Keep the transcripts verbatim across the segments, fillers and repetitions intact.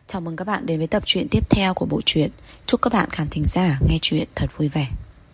Chào mừng các bạn đến với tập truyện tiếp theo của bộ truyện. Chúc các bạn khán thính giả nghe truyện thật vui vẻ.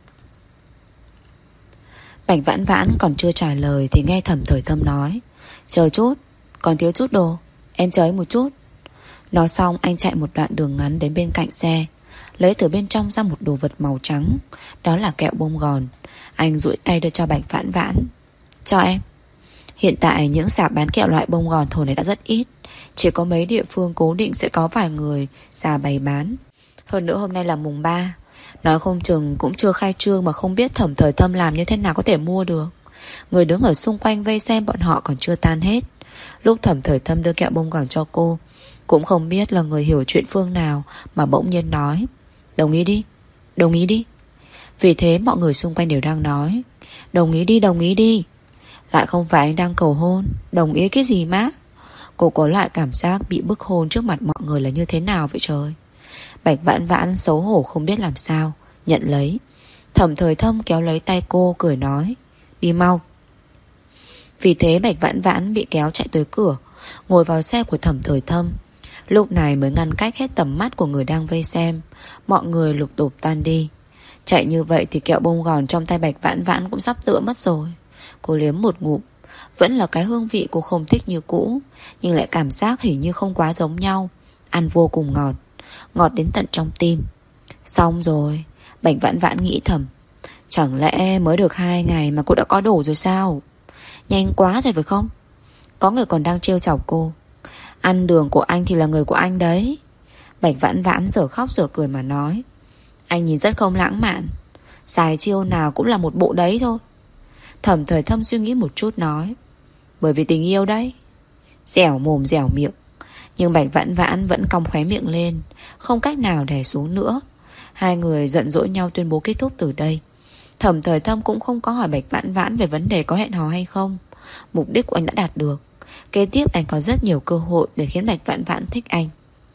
Bạch Vãn Vãn còn chưa trả lời thì nghe Thẩm Thời Thâm nói: chờ chút, còn thiếu chút đồ, em chờ anh một chút. Nói xong anh chạy một đoạn đường ngắn đến bên cạnh xe, lấy từ bên trong ra một đồ vật màu trắng. Đó là kẹo bông gòn. Anh duỗi tay đưa cho Bạch Vãn Vãn: cho em. Hiện tại những sạp bán kẹo loại bông gòn thổi này đã rất ít, chỉ có mấy địa phương cố định sẽ có vài người xà bày bán. Hơn nữa hôm nay là mùng ba, nói không chừng cũng chưa khai trương mà không biết Thẩm Thời Thâm làm như thế nào có thể mua được. Người đứng ở xung quanh vây xem bọn họ còn chưa tan hết. Lúc Thẩm Thời Thâm đưa kẹo bông gòn cho cô, cũng không biết là người hiểu chuyện phương nào mà bỗng nhiên nói: đồng ý đi, đồng ý đi. Vì thế mọi người xung quanh đều đang nói: đồng ý đi, đồng ý đi. Lại không phải anh đang cầu hôn, đồng ý cái gì má. Cô có lại cảm giác bị bức hôn trước mặt mọi người là như thế nào vậy trời. Bạch Vãn Vãn xấu hổ không biết làm sao, nhận lấy. Thẩm Thời Thâm kéo lấy tay cô cười nói: đi mau. Vì thế Bạch Vãn Vãn bị kéo chạy tới cửa, ngồi vào xe của Thẩm Thời Thâm. Lúc này mới ngăn cách hết tầm mắt của người đang vây xem. Mọi người lục tục tan đi. Chạy như vậy thì kẹo bông gòn trong tay Bạch Vãn Vãn cũng sắp tựa mất rồi. Cô liếm một ngụm, vẫn là cái hương vị cô không thích như cũ, nhưng lại cảm giác hình như không quá giống nhau. Ăn vô cùng ngọt, ngọt đến tận trong tim. Xong rồi, Bạch Vãn Vãn nghĩ thầm, chẳng lẽ mới được hai ngày mà cô đã có đồ rồi sao? Nhanh quá rồi phải không? Có người còn đang trêu chọc cô: ăn đường của anh thì là người của anh đấy. Bạch Vãn Vãn giờ khóc giờ cười mà nói: anh nhìn rất không lãng mạn, xài chiêu nào cũng là một bộ đấy thôi. Thẩm Thời Thâm suy nghĩ một chút nói: bởi vì tình yêu đấy. Dẻo mồm dẻo miệng. Nhưng Bạch Vãn Vãn vẫn cong khóe miệng lên, không cách nào đè xuống nữa. Hai người giận dỗi nhau tuyên bố kết thúc từ đây. Thẩm Thời Thâm cũng không có hỏi Bạch Vãn Vãn về vấn đề có hẹn hò hay không. Mục đích của anh đã đạt được. Kế tiếp anh có rất nhiều cơ hội để khiến Bạch Vãn Vãn thích anh.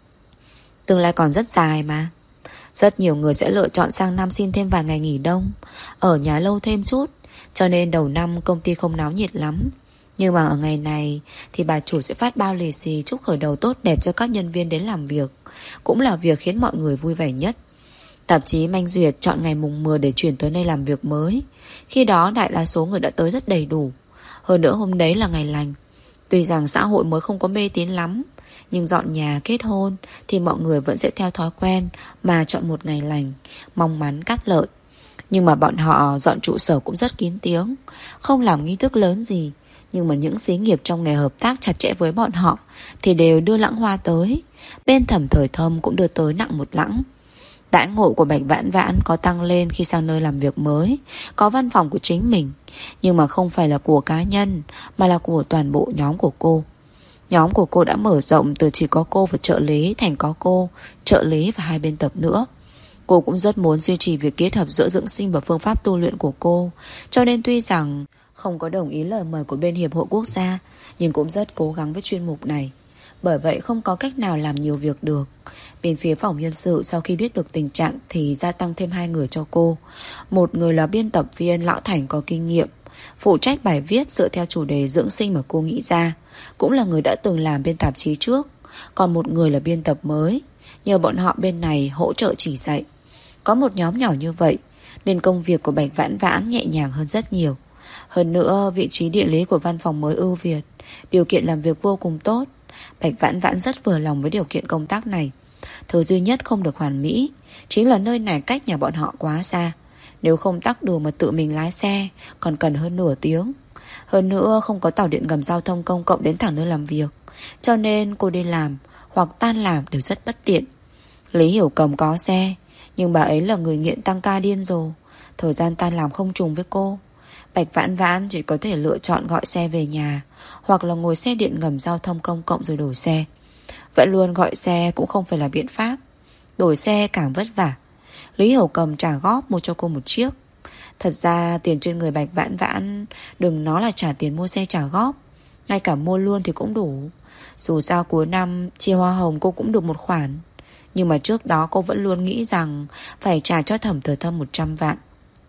Tương lai còn rất dài mà. Rất nhiều người sẽ lựa chọn sang năm xin thêm vài ngày nghỉ đông, ở nhà lâu thêm chút. Cho nên đầu năm công ty không náo nhiệt lắm. Nhưng mà ở ngày này thì bà chủ sẽ phát bao lì xì chúc khởi đầu tốt đẹp cho các nhân viên đến làm việc. Cũng là việc khiến mọi người vui vẻ nhất. Tạp chí Manh Duyệt chọn ngày mùng mười để chuyển tới nơi làm việc mới. Khi đó đại đa số người đã tới rất đầy đủ. Hơn nữa hôm đấy là ngày lành. Tuy rằng xã hội mới không có mê tín lắm, nhưng dọn nhà kết hôn thì mọi người vẫn sẽ theo thói quen mà chọn một ngày lành, mong mắn cát lợi. Nhưng mà bọn họ dọn trụ sở cũng rất kín tiếng, không làm nghi thức lớn gì. Nhưng mà những xí nghiệp trong nghề hợp tác chặt chẽ với bọn họ thì đều đưa lẵng hoa tới. Bên Thẩm Thời Thâm cũng đưa tới nặng một lẵng. Đãi ngộ của Bạch Vãn Vãn có tăng lên khi sang nơi làm việc mới, có văn phòng của chính mình. Nhưng mà không phải là của cá nhân, mà là của toàn bộ nhóm của cô. Nhóm của cô đã mở rộng từ chỉ có cô và trợ lý thành có cô, trợ lý và hai biên tập nữa. Cô cũng rất muốn duy trì việc kết hợp giữa dưỡng sinh và phương pháp tu luyện của cô. Cho nên tuy rằng không có đồng ý lời mời của bên Hiệp hội Quốc gia, nhưng cũng rất cố gắng với chuyên mục này. Bởi vậy không có cách nào làm nhiều việc được. Bên phía phòng nhân sự sau khi biết được tình trạng thì gia tăng thêm hai người cho cô. Một người là biên tập viên lão thành có kinh nghiệm, phụ trách bài viết dựa theo chủ đề dưỡng sinh mà cô nghĩ ra, cũng là người đã từng làm bên tạp chí trước. Còn một người là biên tập mới, nhờ bọn họ bên này hỗ trợ chỉ dạy. Có một nhóm nhỏ như vậy nên công việc của Bạch Vãn Vãn nhẹ nhàng hơn rất nhiều. Hơn nữa vị trí địa lý của văn phòng mới ưu việt, điều kiện làm việc vô cùng tốt. Bạch Vãn Vãn rất vừa lòng với điều kiện công tác này. Thứ duy nhất không được hoàn mỹ chính là nơi này cách nhà bọn họ quá xa. Nếu không tắc đường mà tự mình lái xe còn cần hơn nửa tiếng. Hơn nữa không có tàu điện ngầm giao thông công cộng đến thẳng nơi làm việc. Cho nên cô đi làm hoặc tan làm đều rất bất tiện. Lý Hiểu Cầm có xe, nhưng bà ấy là người nghiện tăng ca điên rồ, thời gian tan làm không trùng với cô. Bạch Vãn Vãn chỉ có thể lựa chọn gọi xe về nhà, hoặc là ngồi xe điện ngầm giao thông công cộng rồi đổi xe. Vậy luôn gọi xe cũng không phải là biện pháp, đổi xe càng vất vả. Lý Hiểu Cầm trả góp mua cho cô một chiếc. Thật ra tiền trên người Bạch Vãn Vãn đừng nói là trả tiền mua xe trả góp, ngay cả mua luôn thì cũng đủ. Dù sao cuối năm chia hoa hồng cô cũng được một khoản. Nhưng mà trước đó cô vẫn luôn nghĩ rằng phải trả cho Thẩm Thời Thâm một trăm vạn.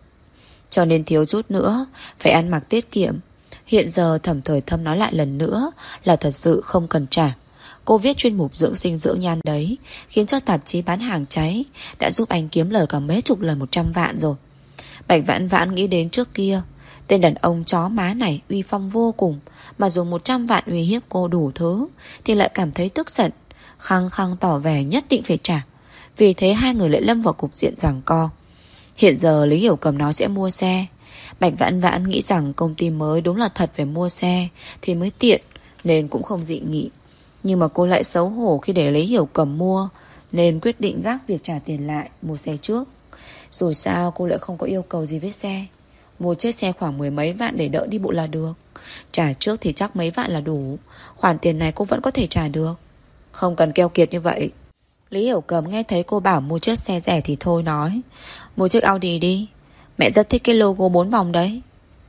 Cho nên thiếu chút nữa phải ăn mặc tiết kiệm. Hiện giờ Thẩm Thời Thâm nói lại lần nữa là thật sự không cần trả. Cô viết chuyên mục dưỡng sinh dưỡng nhan đấy, khiến cho tạp chí bán hàng cháy, đã giúp anh kiếm lời cả mấy chục lần một trăm vạn rồi. Bạch Vãn Vãn nghĩ đến trước kia, tên đàn ông chó má này uy phong vô cùng, mà dùng một trăm vạn uy hiếp cô đủ thứ, thì lại cảm thấy tức giận, khăng khăng tỏ vẻ nhất định phải trả. Vì thế hai người lại lâm vào cục diện giằng co. Hiện giờ Lý Hiểu Cầm nói sẽ mua xe. Bạch Vãn Vãn nghĩ rằng công ty mới đúng là thật phải mua xe thì mới tiện, nên cũng không dị nghị. Nhưng mà cô lại xấu hổ khi để Lý Hiểu Cầm mua, nên quyết định gác việc trả tiền lại, mua xe trước. Rồi sao cô lại không có yêu cầu gì với xe. Mua chiếc xe khoảng mười mấy vạn để đỡ đi bộ là được. Trả trước thì chắc mấy vạn là đủ. Khoản tiền này cô vẫn có thể trả được. Không cần keo kiệt như vậy. Lý Hiểu Cầm nghe thấy cô bảo mua chiếc xe rẻ thì thôi nói. Mua chiếc Audi đi. Mẹ rất thích cái logo bốn vòng đấy.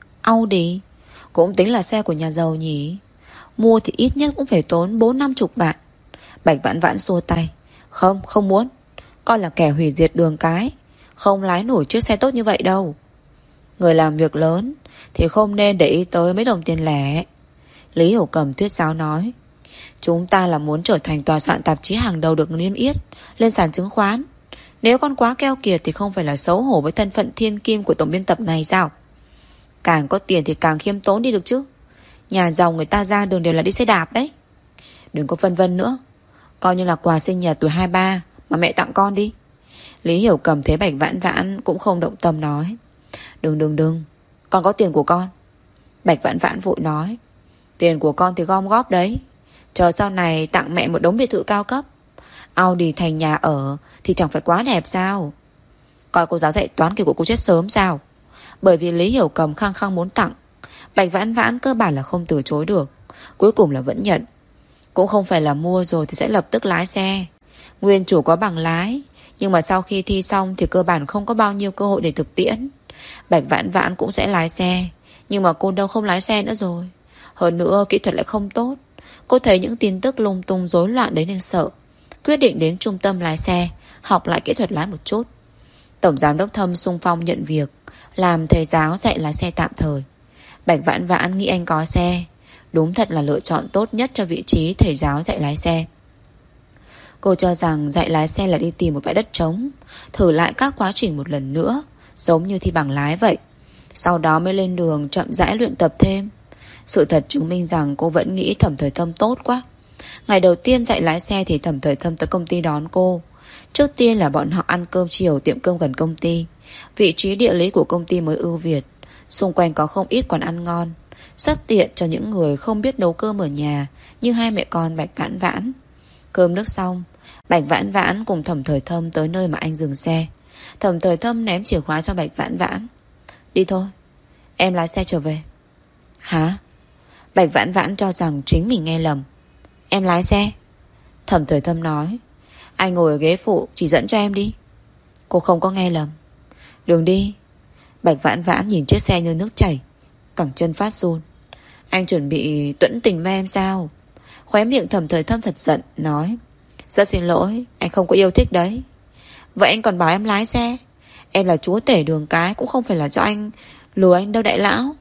Audi cũng tính là xe của nhà giàu nhỉ. Mua thì ít nhất cũng phải tốn bốn năm chục vạn. Bạch Vãn Vãn xua tay. Không, không muốn. Con là kẻ hủy diệt đường cái, không lái nổi chiếc xe tốt như vậy đâu. Người làm việc lớn thì không nên để ý tới mấy đồng tiền lẻ. Lý Hiểu Cầm thuyết giáo nói. Chúng ta là muốn trở thành tòa soạn tạp chí hàng đầu được niêm yết lên sàn chứng khoán. Nếu con quá keo kiệt thì không phải là xấu hổ với thân phận thiên kim của tổng biên tập này sao? Càng có tiền thì càng khiêm tốn đi được chứ. Nhà giàu người ta ra đường đều là đi xe đạp đấy. Đừng có phân vân nữa. Coi như là quà sinh nhật tuổi hai ba mà mẹ tặng con đi. Lý Hiểu Cầm thấy Bạch Vãn Vãn cũng không động tâm nói. Đừng đừng đừng, con có tiền của con. Bạch Vãn Vãn vội nói. Tiền của con thì gom góp đấy, chờ sau này tặng mẹ một đống biệt thự cao cấp. Audi thành nhà ở thì chẳng phải quá đẹp sao? Coi cô giáo dạy toán kiểu của cô chết sớm sao? Bởi vì Lý Hiểu Cầm khăng khăng muốn tặng, Bạch Vãn Vãn cơ bản là không từ chối được. Cuối cùng là vẫn nhận. Cũng không phải là mua rồi thì sẽ lập tức lái xe. Nguyên chủ có bằng lái, nhưng mà sau khi thi xong thì cơ bản không có bao nhiêu cơ hội để thực tiễn. Bạch Vãn Vãn cũng sẽ lái xe, nhưng mà cô đâu không lái xe nữa rồi. Hơn nữa kỹ thuật lại không tốt. Cô thấy những tin tức lung tung rối loạn đấy nên sợ, quyết định đến trung tâm lái xe học lại kỹ thuật lái một chút. Tổng giám đốc Thâm xung phong nhận việc làm thầy giáo dạy lái xe tạm thời. Bạch Vãn Vãn nghĩ anh có xe, đúng thật là lựa chọn tốt nhất cho vị trí thầy giáo dạy lái xe. Cô cho rằng dạy lái xe là đi tìm một bãi đất trống, thử lại các quá trình một lần nữa, giống như thi bằng lái vậy. Sau đó mới lên đường chậm rãi luyện tập thêm. Sự thật chứng minh rằng cô vẫn nghĩ Thẩm Thời Thâm tốt quá. Ngày đầu tiên dạy lái xe thì Thẩm Thời Thâm tới công ty đón cô. Trước tiên là bọn họ ăn cơm chiều tiệm cơm gần công ty. Vị trí địa lý của công ty mới ưu việt, xung quanh có không ít quán ăn ngon, rất tiện cho những người không biết nấu cơm ở nhà như hai mẹ con Bạch Vãn Vãn. Cơm nước xong, Bạch Vãn Vãn cùng Thẩm Thời Thâm tới nơi mà anh dừng xe. Thẩm Thời Thâm ném chìa khóa cho Bạch Vãn Vãn. Đi thôi, em lái xe trở về. Hả? Bạch Vãn Vãn cho rằng chính mình nghe lầm. Em lái xe? Thẩm Thời Thâm nói. Anh ngồi ở ghế phụ, chỉ dẫn cho em đi. Cô không có nghe lầm. Đường đi. Bạch Vãn Vãn nhìn chiếc xe như nước chảy, cẳng chân phát run. Anh chuẩn bị tuẫn tình với em sao? Khóe miệng Thẩm Thời Thâm thật giận, nói. Rất xin lỗi, anh không có yêu thích đấy. Vậy anh còn bảo em lái xe? Em là chúa tể đường cái, cũng không phải là cho anh lừa anh đâu đại lão.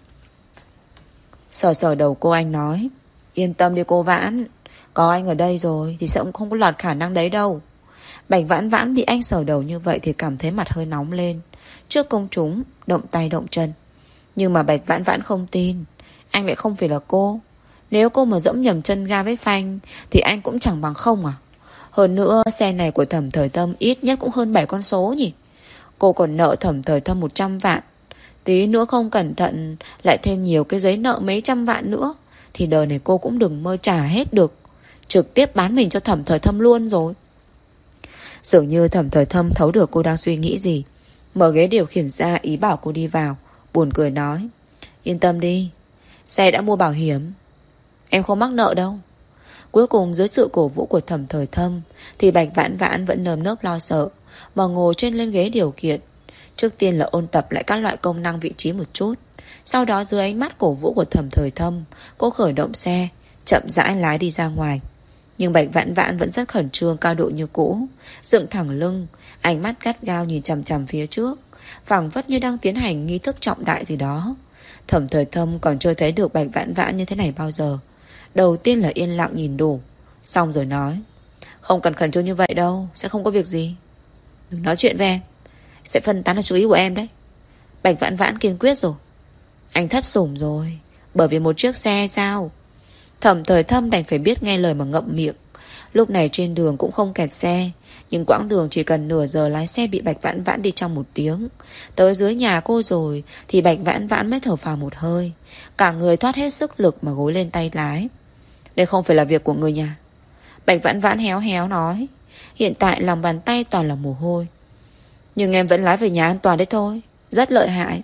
Sờ sờ đầu cô, anh nói. Yên tâm đi cô Vãn, có anh ở đây rồi thì sẽ không có lọt khả năng đấy đâu. Bạch Vãn Vãn bị anh sờ đầu như vậy thì cảm thấy mặt hơi nóng lên. Trước công chúng động tay động chân. Nhưng mà Bạch Vãn Vãn không tin anh lại không phải là cô. Nếu cô mà dẫm nhầm chân ga với phanh thì anh cũng chẳng bằng không à. Hơn nữa xe này của Thẩm Thời Thâm ít nhất cũng hơn bảy con số nhỉ. Cô còn nợ Thẩm Thời Thâm một trăm vạn. Tí nữa không cẩn thận lại thêm nhiều cái giấy nợ mấy trăm vạn nữa thì đời này cô cũng đừng mơ trả hết được. Trực tiếp bán mình cho Thẩm Thời Thâm luôn rồi. Dường như Thẩm Thời Thâm thấu được cô đang suy nghĩ gì, mở ghế điều khiển ra ý bảo cô đi vào. Buồn cười nói. Yên tâm đi, xe đã mua bảo hiểm, em không mắc nợ đâu. Cuối cùng dưới sự cổ vũ của Thẩm Thời Thâm thì Bạch Vãn Vãn vẫn nơm nớp lo sợ mà ngồi trên lên ghế điều khiển. Trước tiên là ôn tập lại các loại công năng vị trí một chút. Sau đó dưới ánh mắt cổ vũ của Thẩm Thời Thâm, cô khởi động xe, chậm rãi lái đi ra ngoài. Nhưng Bạch Vãn Vãn vẫn rất khẩn trương cao độ như cũ, dựng thẳng lưng, ánh mắt gắt gao nhìn chằm chằm phía trước, phảng phất như đang tiến hành nghi thức trọng đại gì đó. Thẩm Thời Thâm còn chưa thấy được Bạch Vãn Vãn như thế này bao giờ. Đầu tiên là yên lặng nhìn đủ, Xong rồi nói: Không cần khẩn trương như vậy đâu, sẽ không có việc gì. Đừng nói chuyện với em, sẽ phân tán được chú ý của em đấy. Bạch Vãn Vãn kiên quyết rồi. Anh thất sủng rồi, bởi vì một chiếc xe sao? Thẩm Thời Thâm đành phải biết nghe lời mà ngậm miệng. Lúc này trên đường cũng không kẹt xe, nhưng quãng đường chỉ cần nửa giờ lái xe bị Bạch Vãn Vãn đi trong một tiếng. Tới dưới nhà cô rồi thì Bạch Vãn Vãn mới thở phào một hơi, cả người thoát hết sức lực mà gối lên tay lái. Đây không phải là việc của người nhà. Bạch Vãn Vãn héo héo nói. Hiện tại lòng bàn tay toàn là mồ hôi. Nhưng em vẫn lái về nhà an toàn đấy thôi, rất lợi hại.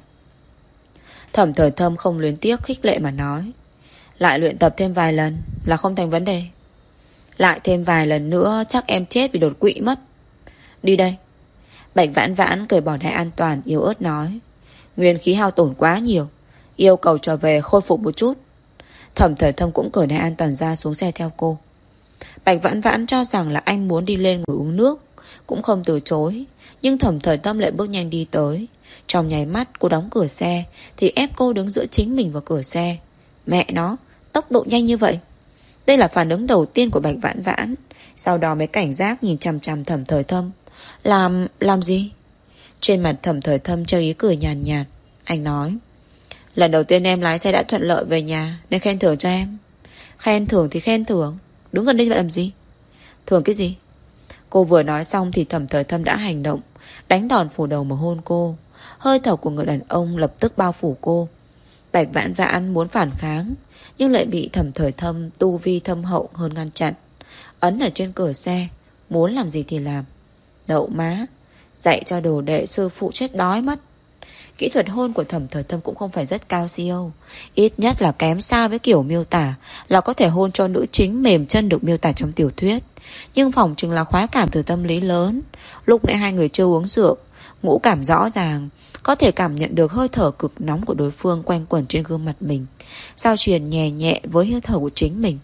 Thẩm Thời Thâm không luyến tiếc khích lệ mà nói. Lại luyện tập thêm vài lần là không thành vấn đề. Lại thêm vài lần nữa chắc em chết vì đột quỵ mất. Đi đây. Bạch Vãn Vãn cởi bỏ đai an toàn, yếu ớt nói. Nguyên khí hao tổn quá nhiều, yêu cầu trở về khôi phục một chút. Thẩm Thời Thâm cũng cởi đai an toàn ra xuống xe theo cô. Bạch Vãn Vãn cho rằng là anh muốn đi lên ngồi uống nước, cũng không từ chối. Nhưng Thẩm Thời Thâm lại bước nhanh đi tới. Trong nháy mắt cô đóng cửa xe thì ép cô đứng giữa chính mình và cửa xe. Mẹ nó, tốc độ nhanh như vậy. Đây là phản ứng đầu tiên của Bạch Vãn Vãn. Sau đó mới cảnh giác nhìn chằm chằm Thẩm Thời Thâm. Làm... làm gì? Trên mặt Thẩm Thời Thâm treo ý cười nhàn nhạt, nhạt. Anh nói. Lần đầu tiên em lái xe đã thuận lợi về nhà, nên khen thưởng cho em. Khen thưởng thì khen thưởng, đứng gần đây vậy làm gì? Thưởng cái gì? Cô vừa nói xong thì Thẩm Thời Thâm đã hành động, đánh đòn phủ đầu mà hôn cô. Hơi thở của người đàn ông lập tức bao phủ cô. Bạch Vãn Vãn muốn phản kháng, nhưng lại bị Thẩm Thời Thâm tu vi thâm hậu hơn ngăn chặn. Ấn ở trên cửa xe, muốn làm gì thì làm. Đậu má, dạy cho đồ đệ sư phụ chết đói mất. Kỹ thuật hôn của Thẩm Thời Thâm cũng không phải rất cao siêu, ít nhất là kém xa với kiểu miêu tả là có thể hôn cho nữ chính mềm chân được miêu tả trong tiểu thuyết. Nhưng phỏng chừng là khoái cảm từ tâm lý lớn. Lúc nãy hai người chưa uống rượu, ngũ cảm rõ ràng, có thể cảm nhận được hơi thở cực nóng của đối phương quanh quẩn trên gương mặt mình, sao truyền nhẹ nhẹ với hơi thở của chính mình.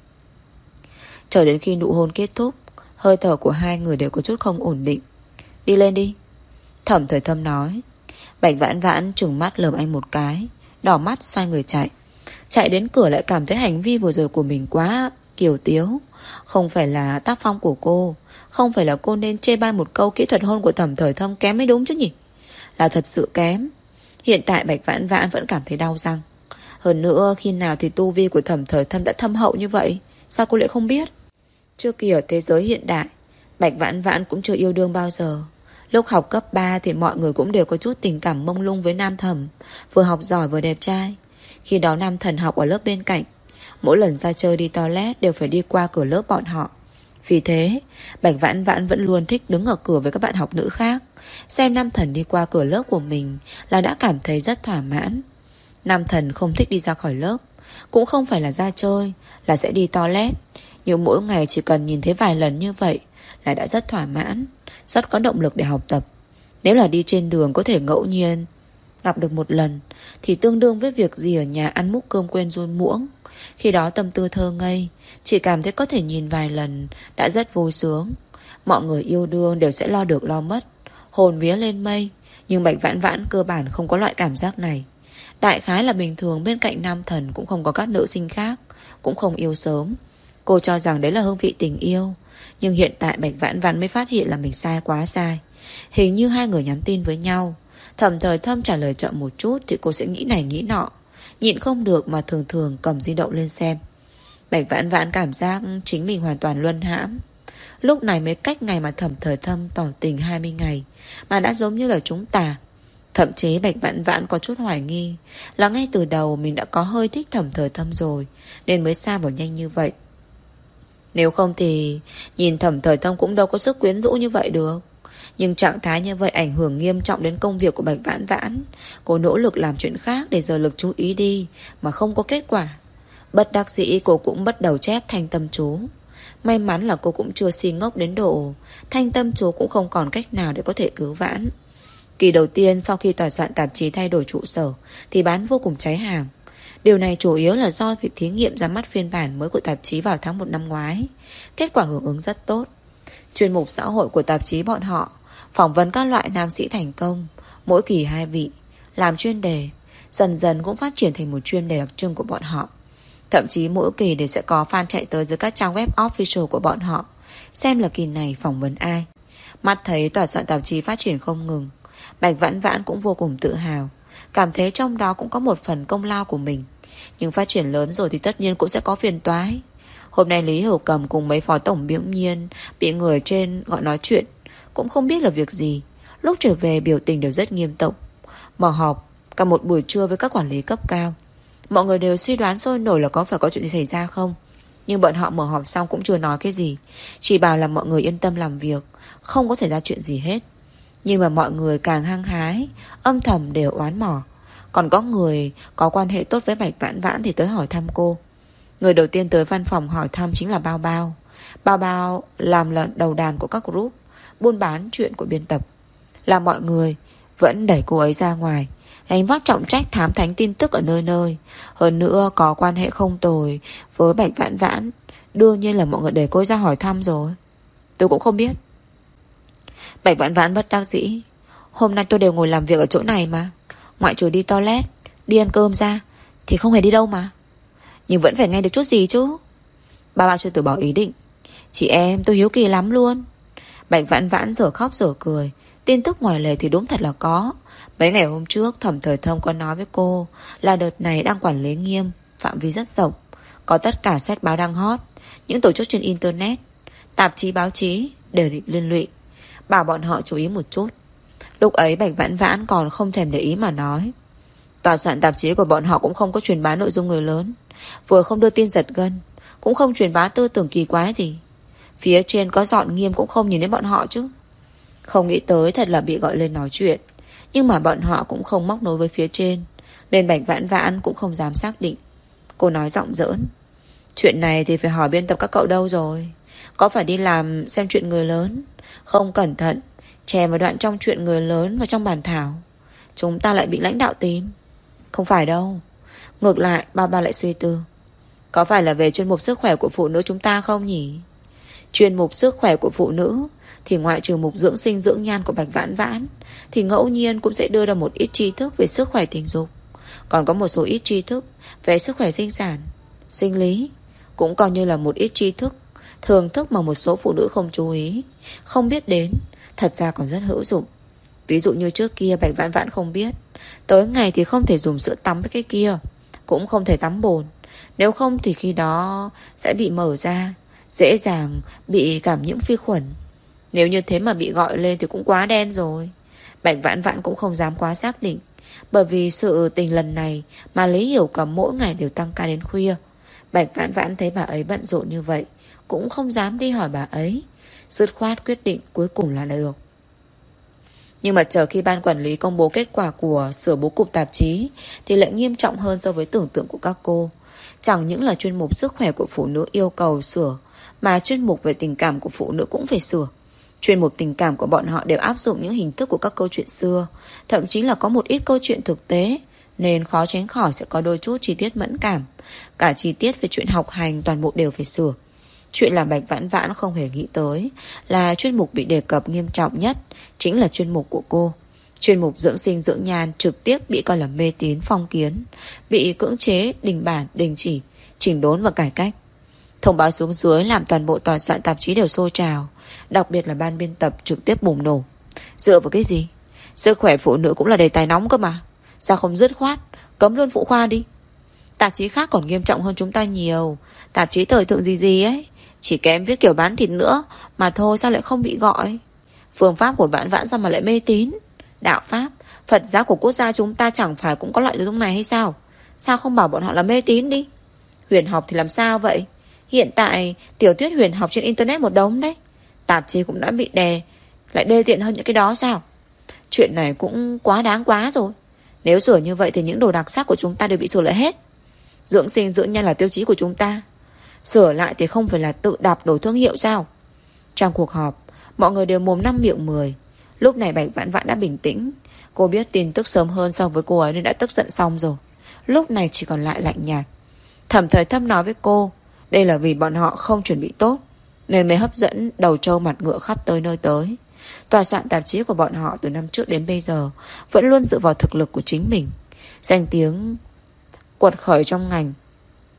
Chờ đến khi nụ hôn kết thúc, hơi thở của hai người đều có chút không ổn định. Đi lên đi, Thẩm Thời Thâm nói. Bạch Vãn Vãn trừng mắt lườm anh một cái, đỏ mắt xoay người chạy. Chạy đến cửa lại cảm thấy hành vi vừa rồi của mình quá kiều tiếu. Không phải là tác phong của cô, không phải là cô nên chê bai một câu kỹ thuật hôn của Thẩm Thời Thâm kém mới đúng chứ nhỉ. Là thật sự kém. Hiện tại Bạch Vãn Vãn vẫn cảm thấy đau răng. Hơn nữa khi nào thì tu vi của Thẩm Thời Thâm đã thâm hậu như vậy, sao cô lại không biết? Trước kia ở thế giới hiện đại, Bạch Vãn Vãn cũng chưa yêu đương bao giờ. Lúc học cấp ba thì mọi người cũng đều có chút tình cảm mông lung với Nam Thẩm, vừa học giỏi vừa đẹp trai. Khi đó Nam Thần học ở lớp bên cạnh, mỗi lần ra chơi đi toilet đều phải đi qua cửa lớp bọn họ. Vì thế Bạch Vãn Vãn vẫn luôn thích đứng ở cửa với các bạn học nữ khác, xem Nam Thần đi qua cửa lớp của mình là đã cảm thấy rất thỏa mãn. Nam Thần không thích đi ra khỏi lớp, cũng không phải là ra chơi, là sẽ đi toilet. Nhưng mỗi ngày chỉ cần nhìn thấy vài lần như vậy là đã rất thỏa mãn, rất có động lực để học tập. Nếu là đi trên đường có thể ngẫu nhiên gặp được một lần thì tương đương với việc gì ở nhà ăn múc cơm quên run muỗng. Khi đó tâm tư thơ ngây, chỉ cảm thấy có thể nhìn vài lần đã rất vui sướng. Mọi người yêu đương đều sẽ lo được lo mất, hồn vía lên mây. Nhưng Bạch Vãn Vãn cơ bản không có loại cảm giác này. Đại khái là bình thường bên cạnh Nam Thần cũng không có các nữ sinh khác, cũng không yêu sớm. Cô cho rằng đấy là hương vị tình yêu. Nhưng hiện tại Bạch Vãn Vãn mới phát hiện là mình sai quá sai. Hình như hai người nhắn tin với nhau, Thẩm Thời Thâm trả lời chậm một chút thì cô sẽ nghĩ này nghĩ nọ, nhịn không được mà thường thường cầm di động lên xem. Bạch Vãn Vãn cảm giác chính mình hoàn toàn luân hãm. Lúc này mới cách ngày mà Thẩm Thời Thâm tỏ tình hai mươi ngày mà đã giống như là chúng ta. Thậm chí Bạch Vãn Vãn có chút hoài nghi là ngay từ đầu mình đã có hơi thích Thẩm Thời Thâm rồi, nên mới sa vào nhanh như vậy. Nếu không thì nhìn Thẩm Thời Thâm cũng đâu có sức quyến rũ như vậy được. Nhưng trạng thái như vậy ảnh hưởng nghiêm trọng đến công việc của Bạch Vãn Vãn. Cô nỗ lực làm chuyện khác để dời lực chú ý đi mà không có kết quả. Bất đắc dĩ cô cũng bắt đầu chép thanh tâm chú. May mắn là cô cũng chưa si ngốc đến độ thanh tâm chú cũng không còn cách nào để có thể cứu vãn. Kỳ đầu tiên sau khi tòa soạn tạp chí thay đổi trụ sở thì bán vô cùng cháy hàng. Điều này chủ yếu là do việc thí nghiệm ra mắt phiên bản mới của tạp chí vào tháng một năm ngoái. Kết quả hưởng ứng rất tốt. Chuyên mục xã hội của tạp chí bọn họ phỏng vấn các loại nam sĩ thành công, mỗi kỳ hai vị, làm chuyên đề. Dần dần cũng phát triển thành một chuyên đề đặc trưng của bọn họ. Thậm chí mỗi kỳ đều sẽ có fan chạy tới dưới các trang web official của bọn họ, xem là kỳ này phỏng vấn ai. Mắt thấy tòa soạn tạp chí phát triển không ngừng, Bạch Vãn Vãn cũng vô cùng tự hào, cảm thấy trong đó cũng có một phần công lao của mình. Nhưng phát triển lớn rồi thì tất nhiên cũng sẽ có phiền toái. Hôm nay Lý Hiểu Cầm cùng mấy phó tổng biễng nhiên bị người trên gọi nói chuyện, cũng không biết là việc gì. Lúc trở về biểu tình đều rất nghiêm túc. Mở họp cả một buổi trưa với các quản lý cấp cao. Mọi người đều suy đoán sôi nổi là có phải có chuyện gì xảy ra không. Nhưng bọn họ mở họp xong cũng chưa nói cái gì, chỉ bảo là mọi người yên tâm làm việc, không có xảy ra chuyện gì hết. Nhưng mà mọi người càng hăng hái, âm thầm đều oán mỏ. Còn có người có quan hệ tốt với Bạch Vãn Vãn thì tới hỏi thăm cô. Người đầu tiên tới văn phòng hỏi thăm chính là Bao Bao. Bao Bao làm lợn đầu đàn của các group buôn bán chuyện của biên tập, là mọi người vẫn đẩy cô ấy ra ngoài, gánh vác trọng trách thám thánh tin tức ở nơi nơi. Hơn nữa có quan hệ không tồi với Bạch Vãn Vãn, đương nhiên là mọi người đẩy cô ấy ra hỏi thăm rồi. Tôi cũng không biết. Bạch Vãn Vãn bất đắc dĩ. Hôm nay tôi đều ngồi làm việc ở chỗ này mà, ngoại trừ đi toilet, đi ăn cơm ra thì không hề đi đâu mà. Nhưng vẫn phải nghe được chút gì chứ. Ba ba chưa từ bỏ ý định. Chị em tôi hiếu kỳ lắm luôn. Bạch Vãn Vãn giờ khóc giờ cười. Tin tức ngoài lề thì đúng thật là có. Mấy ngày hôm trước Thẩm Thời Thông có nói với cô là đợt này đang quản lý nghiêm, phạm vi rất rộng, có tất cả sách báo đang hot, những tổ chức trên internet, tạp chí báo chí đều bị liên lụy, bảo bọn họ chú ý một chút. Lúc ấy Bạch Vãn Vãn còn không thèm để ý mà nói, tòa soạn tạp chí của bọn họ cũng không có truyền bá nội dung người lớn, vừa không đưa tin giật gân, cũng không truyền bá tư tưởng kỳ quái gì. Phía trên có dọn nghiêm cũng không nhìn đến bọn họ chứ. Không nghĩ tới thật là bị gọi lên nói chuyện. Nhưng mà bọn họ cũng không móc nối với phía trên, nên Bạch Vãn Vãn cũng không dám xác định. Cô nói giọng giỡn, chuyện này thì phải hỏi biên tập các cậu đâu rồi. Có phải đi làm xem chuyện người lớn, không cẩn thận chè vào đoạn trong chuyện người lớn và trong bản thảo, chúng ta lại bị lãnh đạo tìm. Không phải đâu. Ngược lại ba ba lại suy tư, có phải là về chuyên mục sức khỏe của phụ nữ chúng ta không nhỉ? Chuyên mục sức khỏe của phụ nữ thì ngoại trừ mục dưỡng sinh dưỡng nhan của Bạch Vãn Vãn, thì ngẫu nhiên cũng sẽ đưa ra một ít tri thức về sức khỏe tình dục. Còn có một số ít tri thức về sức khỏe sinh sản, sinh lý, cũng coi như là một ít tri thức, thường thức mà một số phụ nữ không chú ý, không biết đến, thật ra còn rất hữu dụng. Ví dụ như trước kia Bạch Vãn Vãn không biết, tới ngày thì không thể dùng sữa tắm với cái kia, cũng không thể tắm bồn, nếu không thì khi đó sẽ bị mở ra, dễ dàng bị cảm nhiễm vi khuẩn. Nếu như thế mà bị gọi lên thì cũng quá đen rồi. Bạch Vãn Vãn cũng không dám quá xác định, bởi vì sự tình lần này mà Lý Hiểu Cầm mỗi ngày đều tăng ca đến khuya. Bạch Vãn Vãn thấy bà ấy bận rộn như vậy, cũng không dám đi hỏi bà ấy, dứt khoát quyết định cuối cùng là được. Nhưng mà chờ khi ban quản lý công bố kết quả của sửa bố cục tạp chí thì lại nghiêm trọng hơn so với tưởng tượng của các cô. Chẳng những là chuyên mục sức khỏe của phụ nữ yêu cầu sửa, mà chuyên mục về tình cảm của phụ nữ cũng phải sửa. Chuyên mục tình cảm của bọn họ đều áp dụng những hình thức của các câu chuyện xưa, thậm chí là có một ít câu chuyện thực tế, nên khó tránh khỏi sẽ có đôi chút chi tiết mẫn cảm. Cả chi tiết về chuyện học hành toàn bộ đều phải sửa. Chuyện làm Bạch Vãn Vãn không hề nghĩ tới là chuyên mục bị đề cập nghiêm trọng nhất chính là chuyên mục của cô. Chuyên mục dưỡng sinh dưỡng nhan trực tiếp bị coi là mê tín phong kiến, bị cưỡng chế, đình bản, đình chỉ, chỉnh đốn và cải cách. Thông báo xuống dưới làm toàn bộ tòa soạn tạp chí đều sôi trào, đặc biệt là ban biên tập trực tiếp bùng nổ. Dựa vào cái gì? Sức khỏe phụ nữ cũng là đề tài nóng cơ mà, sao không dứt khoát cấm luôn phụ khoa đi? Tạp chí khác còn nghiêm trọng hơn chúng ta nhiều, tạp chí thời thượng gì gì ấy, chỉ kém viết kiểu bán thịt nữa mà thôi, sao lại không bị gọi? Phương pháp của Vãn Vãn sao mà lại mê tín? Đạo pháp, Phật giáo của quốc gia chúng ta chẳng phải cũng có loại nội dung này hay sao? Sao không bảo bọn họ là mê tín đi? Huyền học thì làm sao vậy? Hiện tại tiểu thuyết huyền học trên internet một đống đấy, tạp chí cũng đã bị đè, lại đê tiện hơn những cái đó sao? Chuyện này cũng quá đáng quá rồi. Nếu sửa như vậy thì những đồ đặc sắc của chúng ta đều bị sửa lại hết. Dưỡng sinh dưỡng nhan là tiêu chí của chúng ta, sửa lại thì không phải là tự đạp đổ thương hiệu sao? Trong cuộc họp, mọi người đều mồm năm miệng mười. Lúc này Bạch Vãn Vãn đã bình tĩnh. Cô biết tin tức sớm hơn so với cô ấy nên đã tức giận xong rồi. Lúc này chỉ còn lại lạnh nhạt. Thẩm Thời Thâm nói với cô, đây là vì bọn họ không chuẩn bị tốt nên mới hấp dẫn đầu trâu mặt ngựa khắp tới nơi tới. Tòa soạn tạp chí của bọn họ từ năm trước đến bây giờ vẫn luôn dựa vào thực lực của chính mình. Danh tiếng quật khởi trong ngành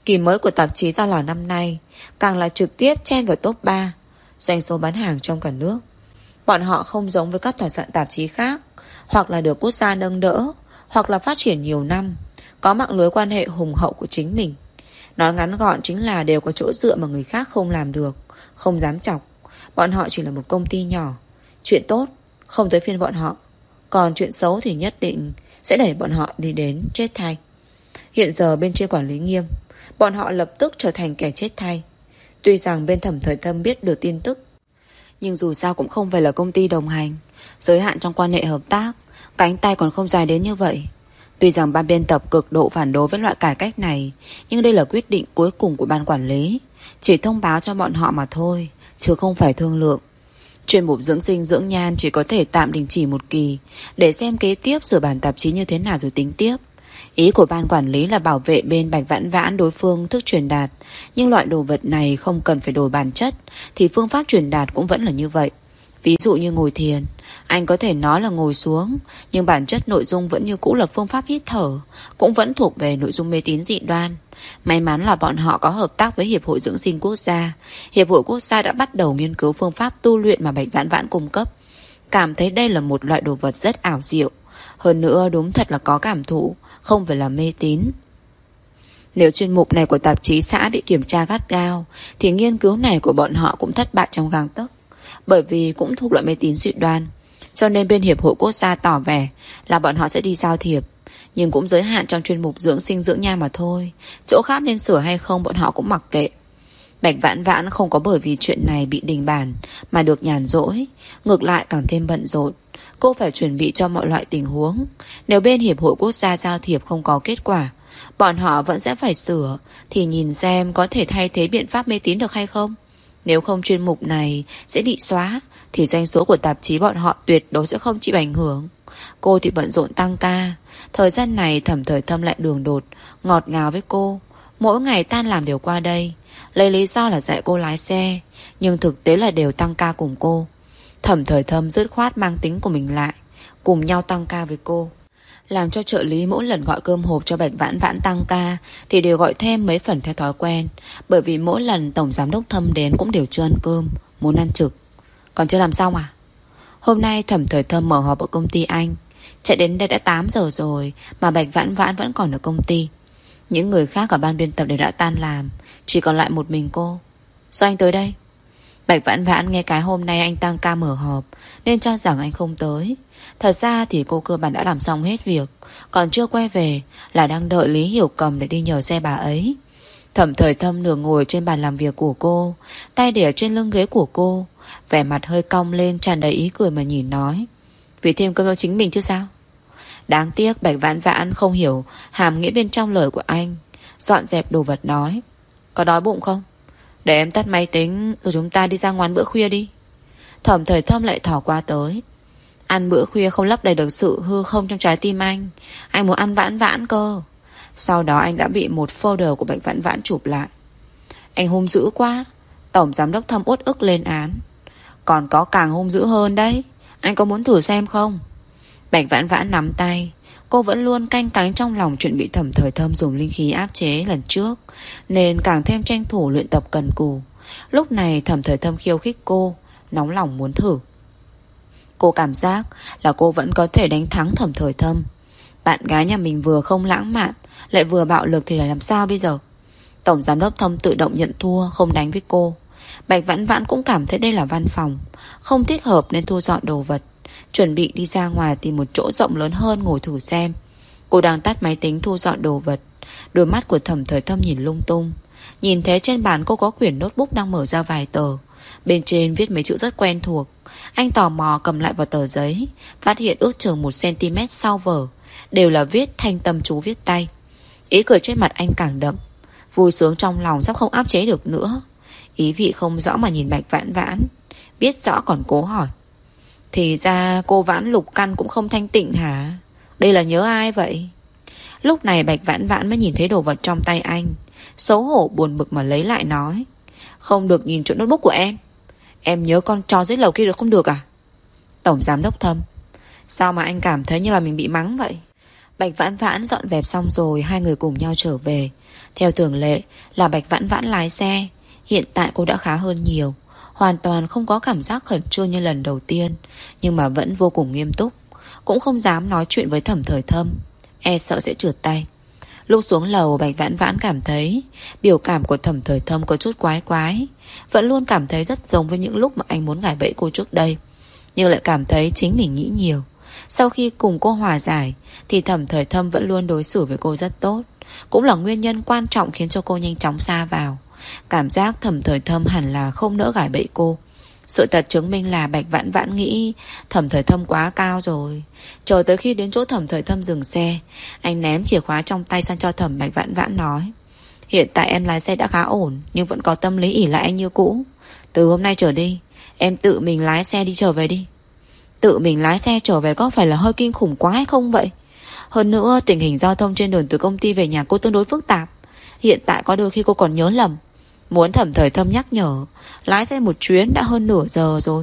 Kỳ mới của tạp chí ra lò năm nay càng là trực tiếp chen vào top ba doanh số bán hàng trong cả nước. Bọn họ không giống với các tòa soạn tạp chí khác, hoặc là được quốc gia nâng đỡ, hoặc là phát triển nhiều năm, có mạng lưới quan hệ hùng hậu của chính mình. Nói ngắn gọn chính là đều có chỗ dựa mà người khác không làm được, không dám chọc. Bọn họ chỉ là một công ty nhỏ. Chuyện tốt không tới phiên bọn họ, còn chuyện xấu thì nhất định sẽ đẩy bọn họ đi đến chết thay. Hiện giờ bên trên quản lý nghiêm, bọn họ lập tức trở thành kẻ chết thay. Tuy rằng bên Thẩm Thời Thâm biết được tin tức, nhưng dù sao cũng không phải là công ty đồng hành, giới hạn trong quan hệ hợp tác, cánh tay còn không dài đến như vậy. Tuy rằng ban biên tập cực độ phản đối với loại cải cách này, nhưng đây là quyết định cuối cùng của ban quản lý, chỉ thông báo cho bọn họ mà thôi, chứ không phải thương lượng. Chuyên mục dưỡng sinh dưỡng nhan chỉ có thể tạm đình chỉ một kỳ, để xem kế tiếp sửa bản tạp chí như thế nào rồi tính tiếp. Ý của ban quản lý là bảo vệ bên Bạch Vãn Vãn đối phương thức truyền đạt, nhưng loại đồ vật này không cần phải đổi bản chất, thì phương pháp truyền đạt cũng vẫn là như vậy. Ví dụ như ngồi thiền, anh có thể nói là ngồi xuống, nhưng bản chất nội dung vẫn như cũ là phương pháp hít thở, cũng vẫn thuộc về nội dung mê tín dị đoan. May mắn là bọn họ có hợp tác với Hiệp hội Dưỡng sinh Quốc gia. Hiệp hội Quốc gia đã bắt đầu nghiên cứu phương pháp tu luyện mà Bạch Vãn Vãn cung cấp, cảm thấy đây là một loại đồ vật rất ảo diệu. Hơn nữa đúng thật là có cảm thụ, không phải là mê tín. Nếu chuyên mục này của tạp chí xã bị kiểm tra gắt gao, thì nghiên cứu này của bọn họ cũng thất bại trong gang tấc, bởi vì cũng thuộc loại mê tín dị đoan. Cho nên bên Hiệp hội Quốc gia tỏ vẻ là bọn họ sẽ đi giao thiệp, nhưng cũng giới hạn trong chuyên mục dưỡng sinh dưỡng nhan mà thôi. Chỗ khác nên sửa hay không bọn họ cũng mặc kệ. Bạch Vãn Vãn không có bởi vì chuyện này bị đình bản mà được nhàn rỗi, ngược lại càng thêm bận rộn. Cô phải chuẩn bị cho mọi loại tình huống. Nếu bên Hiệp hội Quốc gia giao thiệp không có kết quả, bọn họ vẫn sẽ phải sửa, thì nhìn xem có thể thay thế biện pháp mê tín được hay không. Nếu không chuyên mục này sẽ bị xóa, thì doanh số của tạp chí bọn họ tuyệt đối sẽ không chịu ảnh hưởng. Cô thì bận rộn tăng ca. Thời gian này Thẩm Thời Thâm lại đường đột ngọt ngào với cô, mỗi ngày tan làm đều qua đây, lấy lý do là dạy cô lái xe, nhưng thực tế là đều tăng ca cùng cô. Thẩm Thời Thâm dứt khoát mang tính của mình lại, cùng nhau tăng ca với cô, làm cho trợ lý mỗi lần gọi cơm hộp cho Bạch Vãn Vãn tăng ca thì đều gọi thêm mấy phần theo thói quen, bởi vì mỗi lần Tổng Giám đốc Thâm đến cũng đều chưa ăn cơm, muốn ăn trực. Còn chưa làm xong à? Hôm nay Thẩm Thời Thâm mở họp ở công ty anh, chạy đến đây đã tám giờ rồi mà Bạch Vãn Vãn vẫn còn ở công ty. Những người khác ở ban biên tập đều đã tan làm, chỉ còn lại một mình cô. Sao anh tới đây? Bạch Vãn Vãn nghe cái hôm nay anh tăng ca mở họp nên cho rằng anh không tới. Thật ra thì cô cơ bản đã làm xong hết việc, còn chưa quay về là đang đợi Lý Hiểu Cầm để đi nhờ xe bà ấy. Thẩm Thời Thâm nửa ngồi trên bàn làm việc của cô, tay để ở trên lưng ghế của cô, vẻ mặt hơi cong lên tràn đầy ý cười mà nhìn nói: vì thêm cơm cho chính mình chứ sao. Đáng tiếc Bạch Vãn Vãn không hiểu hàm nghĩa bên trong lời của anh, dọn dẹp đồ vật nói: có đói bụng không? Để em tắt máy tính rồi chúng ta đi ra ngoài bữa khuya đi. Thẩm Thời Thâm lại thỏ qua tới: ăn bữa khuya không lấp đầy được sự hư không trong trái tim anh. Anh muốn ăn Vãn Vãn cơ. Sau đó anh đã bị một folder của Bạch Vãn Vãn chụp lại. Anh hung dữ quá. Tổng Giám đốc Thâm uất ức lên án: còn có càng hung dữ hơn đấy, anh có muốn thử xem không? Bạch Vãn Vãn nắm tay. Cô vẫn luôn canh cánh trong lòng chuyện bị Thẩm Thời Thâm dùng linh khí áp chế lần trước, nên càng thêm tranh thủ luyện tập cần cù. Lúc này Thẩm Thời Thâm khiêu khích cô, nóng lòng muốn thử. Cô cảm giác là cô vẫn có thể đánh thắng Thẩm Thời Thâm. Bạn gái nhà mình vừa không lãng mạn lại vừa bạo lực thì là làm sao bây giờ? Tổng Giám đốc Thâm tự động nhận thua, không đánh với cô. Bạch Vãn Vãn cũng cảm thấy đây là văn phòng, không thích hợp nên thu dọn đồ vật, chuẩn bị đi ra ngoài tìm một chỗ rộng lớn hơn ngồi thử xem. Cô đang tắt máy tính thu dọn đồ vật. Đôi mắt của Thẩm Thời Thâm nhìn lung tung. Nhìn thấy trên bàn cô có quyển notebook đang mở ra vài tờ, bên trên viết mấy chữ rất quen thuộc. Anh tò mò cầm lại vào tờ giấy, phát hiện ước chừng một cm sau vở đều là viết thanh tâm chú viết tay. Ý cười trên mặt anh càng đậm, vui sướng trong lòng sắp không áp chế được nữa. Ý vị không rõ mà nhìn Bạch Vãn Vãn, biết rõ còn cố hỏi: thì ra cô Vãn lục căn cũng không thanh tịnh hả? Đây là nhớ ai vậy? Lúc này Bạch Vãn Vãn mới nhìn thấy đồ vật trong tay anh, xấu hổ buồn bực mà lấy lại nói: không được nhìn chỗ notebook của em. Em nhớ con chó dưới lầu kia được không được à? Tổng Giám đốc Thâm: sao mà anh cảm thấy như là mình bị mắng vậy? Bạch Vãn Vãn dọn dẹp xong rồi, hai người cùng nhau trở về. Theo thường lệ là Bạch Vãn Vãn lái xe. Hiện tại cô đã khá hơn nhiều, hoàn toàn không có cảm giác khẩn trương như lần đầu tiên, nhưng mà vẫn vô cùng nghiêm túc. Cũng không dám nói chuyện với Thẩm Thời Thâm, e sợ sẽ trượt tay. Lúc xuống lầu, Bạch Vãn Vãn cảm thấy biểu cảm của Thẩm Thời Thâm có chút quái quái. Vẫn luôn cảm thấy rất giống với những lúc mà anh muốn gài bẫy cô trước đây, nhưng lại cảm thấy chính mình nghĩ nhiều. Sau khi cùng cô hòa giải thì Thẩm Thời Thâm vẫn luôn đối xử với cô rất tốt, cũng là nguyên nhân quan trọng khiến cho cô nhanh chóng sa vào. Cảm giác Thẩm Thời Thâm hẳn là không nỡ gài bẫy cô. Sự thật chứng minh là Bạch Vãn Vãn nghĩ Thẩm Thời Thâm quá cao rồi. Chờ tới khi đến chỗ Thẩm Thời Thâm dừng xe, anh ném chìa khóa trong tay sang cho Thẩm Bạch Vãn Vãn nói: hiện tại em lái xe đã khá ổn, nhưng vẫn có tâm lý ỷ lại anh như cũ. Từ hôm nay trở đi, em tự mình lái xe đi trở về đi. Tự mình lái xe trở về có phải là hơi kinh khủng quá hay không vậy? Hơn nữa tình hình giao thông trên đường từ công ty về nhà cô tương đối phức tạp. Hiện tại có đôi khi cô còn nhớ lầm. Muốn Thẩm Thời Thâm nhắc nhở, lái xe một chuyến đã hơn nửa giờ rồi.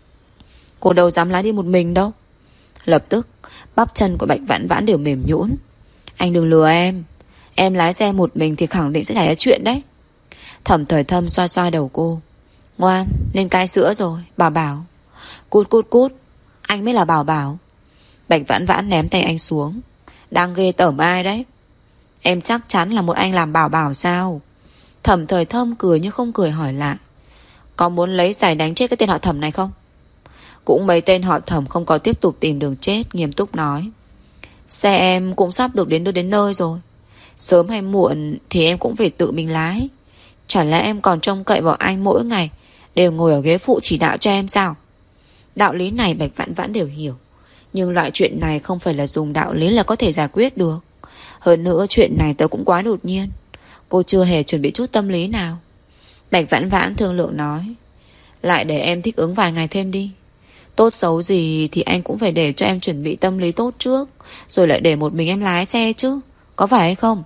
Cô đâu dám lái đi một mình đâu. Lập tức bắp chân của Bạch Vãn Vãn đều mềm nhũn. Anh đừng lừa em. Em lái xe một mình thì khẳng định sẽ xảy ra chuyện đấy. Thẩm Thời Thâm xoa xoa đầu cô. Ngoan, nên cai sữa rồi, bảo bảo. Cút cút cút, anh mới là bảo bảo. Bạch Vãn Vãn ném tay anh xuống. Đang ghê tởm ai đấy? Em chắc chắn là một anh làm bảo bảo sao? Thẩm Thời Thâm cười như không cười hỏi lại. Có muốn lấy giày đánh chết cái tên họ Thẩm này không? Cũng mấy tên họ Thẩm không có tiếp tục tìm đường chết, nghiêm túc nói. Xe em cũng sắp được đến đưa đến nơi rồi. Sớm hay muộn thì em cũng phải tự mình lái. Chẳng lẽ em còn trông cậy vào anh mỗi ngày đều ngồi ở ghế phụ chỉ đạo cho em sao? Đạo lý này Bạch Vãn Vãn đều hiểu, nhưng loại chuyện này không phải là dùng đạo lý là có thể giải quyết được. Hơn nữa chuyện này tớ cũng quá đột nhiên, cô chưa hề chuẩn bị chút tâm lý nào. Bạch Vãn Vãn thương lượng nói. Lại để em thích ứng vài ngày thêm đi. Tốt xấu gì thì anh cũng phải để cho em chuẩn bị tâm lý tốt trước, rồi lại để một mình em lái xe chứ, có phải hay không?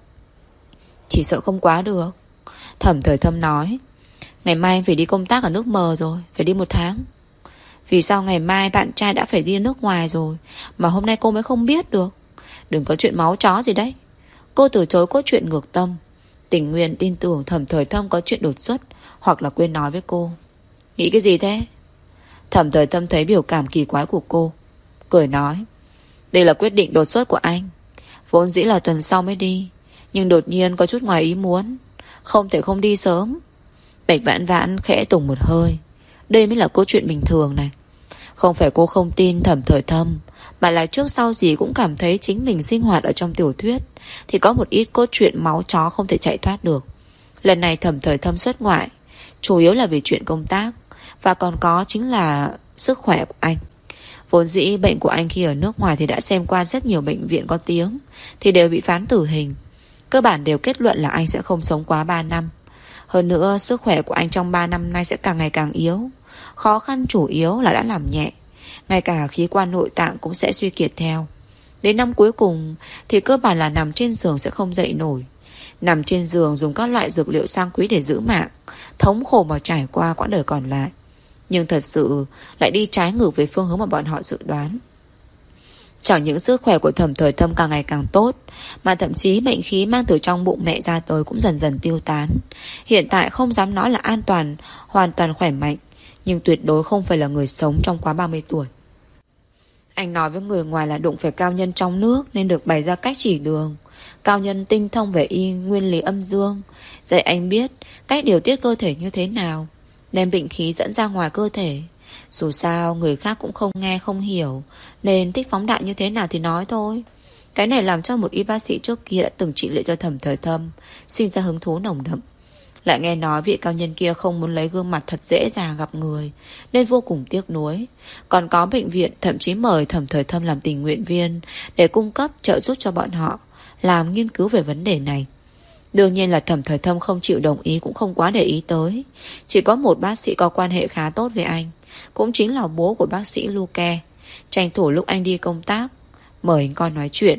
Chỉ sợ không quá được. Thẩm Thời Thâm nói. Ngày mai anh phải đi công tác ở nước mờ rồi, phải đi một tháng. Vì sao ngày mai bạn trai đã phải đi nước ngoài rồi mà hôm nay cô mới không biết được? Đừng có chuyện máu chó gì đấy. Cô từ chối có chuyện ngược tâm, tình nguyện tin tưởng Thẩm Thời Thâm có chuyện đột xuất hoặc là quên nói với cô. Nghĩ cái gì thế? Thẩm Thời Thâm thấy biểu cảm kỳ quái của cô, cười nói. Đây là quyết định đột xuất của anh. Vốn dĩ là tuần sau mới đi, nhưng đột nhiên có chút ngoài ý muốn, không thể không đi sớm. Bạch Vãn Vãn khẽ tùng một hơi. Đây mới là câu chuyện bình thường này. Không phải cô không tin Thẩm Thời Thâm, mà là trước sau gì cũng cảm thấy chính mình sinh hoạt ở trong tiểu thuyết thì có một ít cốt truyện máu chó không thể chạy thoát được. Lần này Thẩm Thời Thâm xuất ngoại chủ yếu là vì chuyện công tác, và còn có chính là sức khỏe của anh. Vốn dĩ bệnh của anh khi ở nước ngoài thì đã xem qua rất nhiều bệnh viện có tiếng, thì đều bị phán tử hình. Cơ bản đều kết luận là anh sẽ không sống quá ba năm. Hơn nữa sức khỏe của anh trong ba năm nay sẽ càng ngày càng yếu. Khó khăn chủ yếu là đã làm nhẹ, ngay cả khí quan nội tạng cũng sẽ suy kiệt theo. Đến năm cuối cùng thì cơ bản là nằm trên giường sẽ không dậy nổi. Nằm trên giường dùng các loại dược liệu sang quý để giữ mạng, thống khổ mà trải qua quãng đời còn lại. Nhưng thật sự lại đi trái ngược với phương hướng mà bọn họ dự đoán. Chẳng những sức khỏe của Thẩm Thời Thâm càng ngày càng tốt, mà thậm chí bệnh khí mang từ trong bụng mẹ ra tới cũng dần dần tiêu tán. Hiện tại không dám nói là an toàn, hoàn toàn khỏe mạnh, nhưng tuyệt đối không phải là người sống trong quá ba mươi tuổi. Anh nói với người ngoài là đụng phải cao nhân trong nước nên được bày ra cách chỉ đường. Cao nhân tinh thông về y nguyên lý âm dương, dạy anh biết cách điều tiết cơ thể như thế nào, đem bệnh khí dẫn ra ngoài cơ thể. Dù sao người khác cũng không nghe không hiểu, nên thích phóng đại như thế nào thì nói thôi. Cái này làm cho một y bác sĩ trước kia đã từng trị liệu cho Thẩm Thời Thâm sinh ra hứng thú nồng đậm. Lại nghe nói vị cao nhân kia không muốn lấy gương mặt thật dễ dàng gặp người, nên vô cùng tiếc nuối. Còn có bệnh viện thậm chí mời Thẩm Thời Thâm làm tình nguyện viên để cung cấp trợ giúp cho bọn họ làm nghiên cứu về vấn đề này. Đương nhiên là Thẩm Thời Thâm không chịu đồng ý, cũng không quá để ý tới. Chỉ có một bác sĩ có quan hệ khá tốt với anh, cũng chính là bố của bác sĩ Luke, tranh thủ lúc anh đi công tác mời anh con nói chuyện,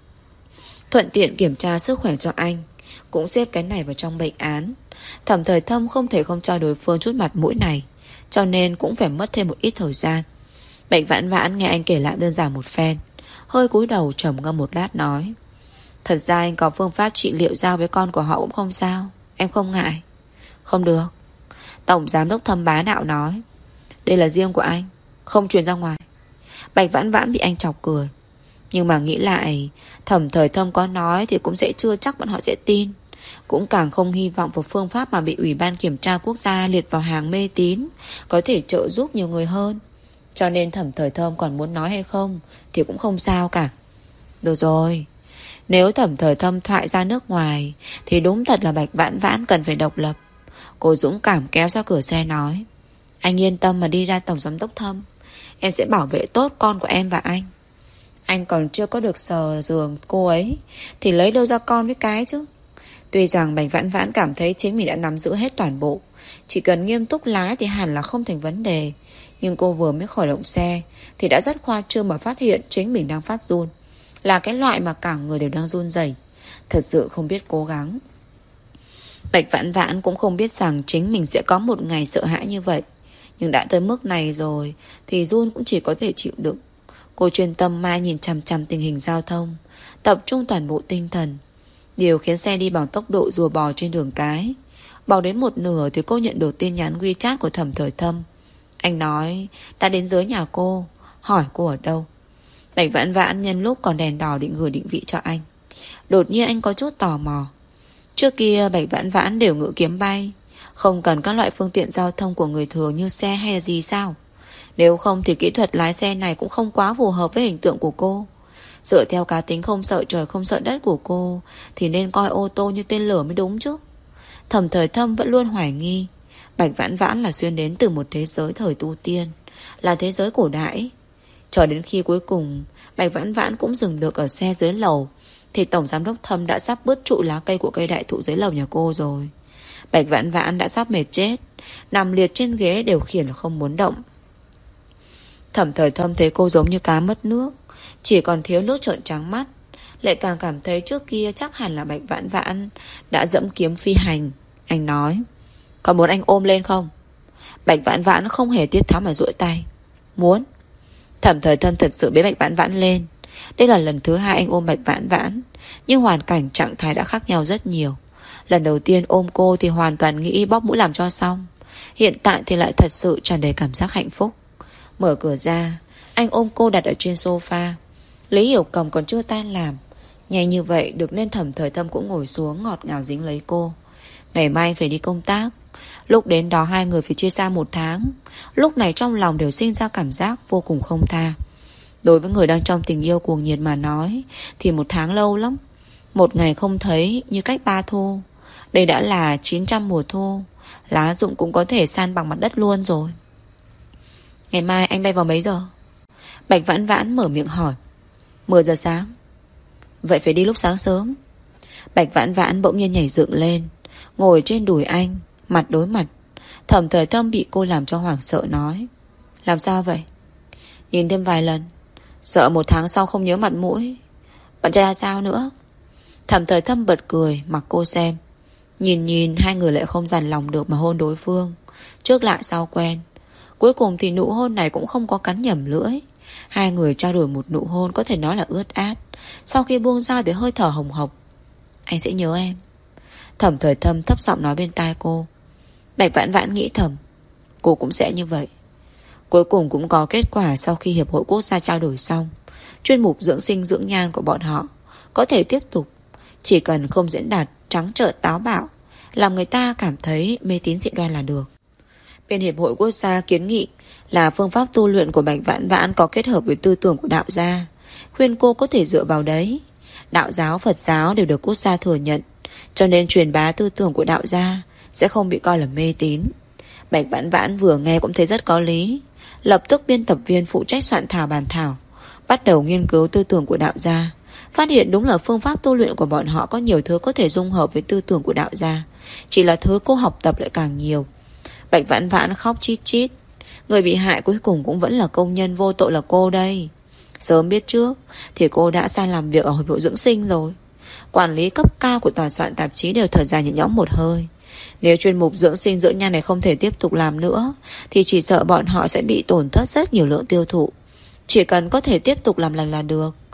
thuận tiện kiểm tra sức khỏe cho anh, cũng xếp cái này vào trong bệnh án. Thẩm Thời Thâm không thể không cho đối phương chút mặt mũi này, cho nên cũng phải mất thêm một ít thời gian. Bạch Vãn Vãn nghe anh kể lại đơn giản một phen, hơi cúi đầu trầm ngâm một lát nói: Thật ra anh có phương pháp trị liệu giao với con của họ cũng không sao. Em không ngại. Không được. Tổng giám đốc Thâm bá đạo nói: Đây là riêng của anh, không truyền ra ngoài. Bạch Vãn Vãn bị anh chọc cười. Nhưng mà nghĩ lại, Thẩm Thời Thâm có nói thì cũng sẽ chưa chắc bọn họ sẽ tin. Cũng càng không hy vọng vào phương pháp mà bị Ủy ban Kiểm tra Quốc gia liệt vào hàng mê tín có thể trợ giúp nhiều người hơn. Cho nên Thẩm Thời Thâm còn muốn nói hay không thì cũng không sao cả. Được rồi, nếu Thẩm Thời Thâm thoại ra nước ngoài thì đúng thật là Bạch Vãn Vãn cần phải độc lập. Cô dũng cảm kéo ra cửa xe nói: Anh yên tâm mà đi ra Tổng giám đốc Thâm, em sẽ bảo vệ tốt con của em và anh. Anh còn chưa có được sờ giường cô ấy thì lấy đâu ra con với cái chứ. Tuy rằng Bạch Vãn Vãn cảm thấy chính mình đã nắm giữ hết toàn bộ, chỉ cần nghiêm túc lái thì hẳn là không thành vấn đề. Nhưng cô vừa mới khởi động xe thì đã rất khoa trương mà phát hiện chính mình đang phát run. Là cái loại mà cả người đều đang run rẩy. Thật sự không biết cố gắng. Bạch Vãn Vãn cũng không biết rằng chính mình sẽ có một ngày sợ hãi như vậy. Nhưng đã tới mức này rồi thì run cũng chỉ có thể chịu đựng. Cô chuyên tâm mai nhìn chằm chằm tình hình giao thông, tập trung toàn bộ tinh thần, điều khiến xe đi bằng tốc độ rùa bò trên đường cái. Bỏ đến một nửa thì cô nhận được tin nhắn WeChat của Thẩm Thời Thâm. Anh nói đã đến dưới nhà cô, hỏi cô ở đâu. Bạch Vãn Vãn nhân lúc còn đèn đỏ định gửi định vị cho anh. Đột nhiên anh có chút tò mò. Trước kia Bạch Vãn Vãn đều ngự kiếm bay, không cần các loại phương tiện giao thông của người thường như xe hay gì sao? Nếu không thì kỹ thuật lái xe này cũng không quá phù hợp với hình tượng của cô. Dựa theo cá tính không sợ trời không sợ đất của cô thì nên coi ô tô như tên lửa mới đúng chứ. Thẩm Thời Thâm vẫn luôn hoài nghi Bạch Vãn Vãn là xuyên đến từ một thế giới thời tu tiên, là thế giới cổ đại. Cho đến khi cuối cùng Bạch Vãn Vãn cũng dừng được ở xe dưới lầu thì Tổng Giám đốc Thâm đã sắp bứt trụ lá cây của cây đại thụ dưới lầu nhà cô rồi. Bạch Vãn Vãn đã sắp mệt chết, nằm liệt trên ghế điều khiển là không muốn động. Thẩm Thời Thâm thấy cô giống như cá mất nước, chỉ còn thiếu nước trợn trắng mắt. Lại càng cảm thấy trước kia chắc hẳn là Bạch Vãn Vãn đã dẫm kiếm phi hành. Anh nói: Có muốn anh ôm lên không? Bạch Vãn Vãn không hề tiết tháo mà duỗi tay: Muốn. Thẩm Thời Thâm thật sự bế Bạch Vãn Vãn lên. Đây là lần thứ hai anh ôm Bạch Vãn Vãn, nhưng hoàn cảnh trạng thái đã khác nhau rất nhiều. Lần đầu tiên ôm cô thì hoàn toàn nghĩ bóp mũi làm cho xong. Hiện tại thì lại thật sự tràn đầy cảm giác hạnh phúc. Mở cửa ra, anh ôm cô đặt ở trên sofa. Lý Hiểu Cầm còn chưa tan làm. Nhanh như vậy được nên Thẩm Thời Thâm cũng ngồi xuống ngọt ngào dính lấy cô. Ngày mai anh phải đi công tác. Lúc đến đó hai người phải chia xa một tháng. Lúc này trong lòng đều sinh ra cảm giác vô cùng không tha. Đối với người đang trong tình yêu cuồng nhiệt mà nói thì một tháng lâu lắm. Một ngày không thấy như cách ba thu. Đây đã là chín trăm mùa thu. Lá rụng cũng có thể san bằng mặt đất luôn rồi. Ngày mai anh bay vào mấy giờ? Bạch Vãn Vãn mở miệng hỏi. Mười giờ sáng. Vậy phải đi lúc sáng sớm. Bạch Vãn Vãn bỗng nhiên nhảy dựng lên, ngồi trên đùi anh, mặt đối mặt. Thẩm Thời Thâm bị cô làm cho hoảng sợ nói: Làm sao vậy? Nhìn thêm vài lần, sợ một tháng sau không nhớ mặt mũi. Bạn trai sao nữa? Thẩm Thời Thâm bật cười mặc cô xem. Nhìn nhìn hai người lại không dằn lòng được mà hôn đối phương. Trước lại sau quen. Cuối cùng thì nụ hôn này cũng không có cắn nhầm lưỡi. Hai người trao đổi một nụ hôn có thể nói là ướt át. Sau khi buông ra thì hơi thở hồng hộc. Anh sẽ nhớ em. Thẩm Thời Thâm thấp giọng nói bên tai cô. Bạch Vãn Vãn nghĩ thầm, cô cũng sẽ như vậy. Cuối cùng cũng có kết quả. Sau khi Hiệp hội Quốc gia trao đổi xong, chuyên mục dưỡng sinh dưỡng nhan của bọn họ có thể tiếp tục. Chỉ cần không diễn đạt trắng trợn táo bạo, làm người ta cảm thấy mê tín dị đoan là được. Bên Hiệp hội Quốc gia kiến nghị là phương pháp tu luyện của Bạch Vãn Vãn có kết hợp với tư tưởng của đạo gia, khuyên cô có thể dựa vào đấy. Đạo giáo, Phật giáo đều được quốc gia thừa nhận, cho nên truyền bá tư tưởng của đạo gia sẽ không bị coi là mê tín. Bạch Vãn Vãn vừa nghe cũng thấy rất có lý. Lập tức biên tập viên phụ trách soạn thảo bản thảo bắt đầu nghiên cứu tư tưởng của đạo gia. Phát hiện đúng là phương pháp tu luyện của bọn họ có nhiều thứ có thể dung hợp với tư tưởng của đạo gia, chỉ là thứ cô học tập lại càng nhiều. Bạch Vãn Vãn khóc chít chít. Người bị hại cuối cùng cũng vẫn là công nhân vô tội là cô đây. Sớm biết trước thì cô đã sang làm việc ở Hiệp hội Dưỡng Sinh rồi. Quản lý cấp cao của tòa soạn tạp chí đều thở dài nhẹ nhõm một hơi. Nếu chuyên mục dưỡng sinh dưỡng nhan này không thể tiếp tục làm nữa thì chỉ sợ bọn họ sẽ bị tổn thất rất nhiều lượng tiêu thụ. Chỉ cần có thể tiếp tục làm lành là được.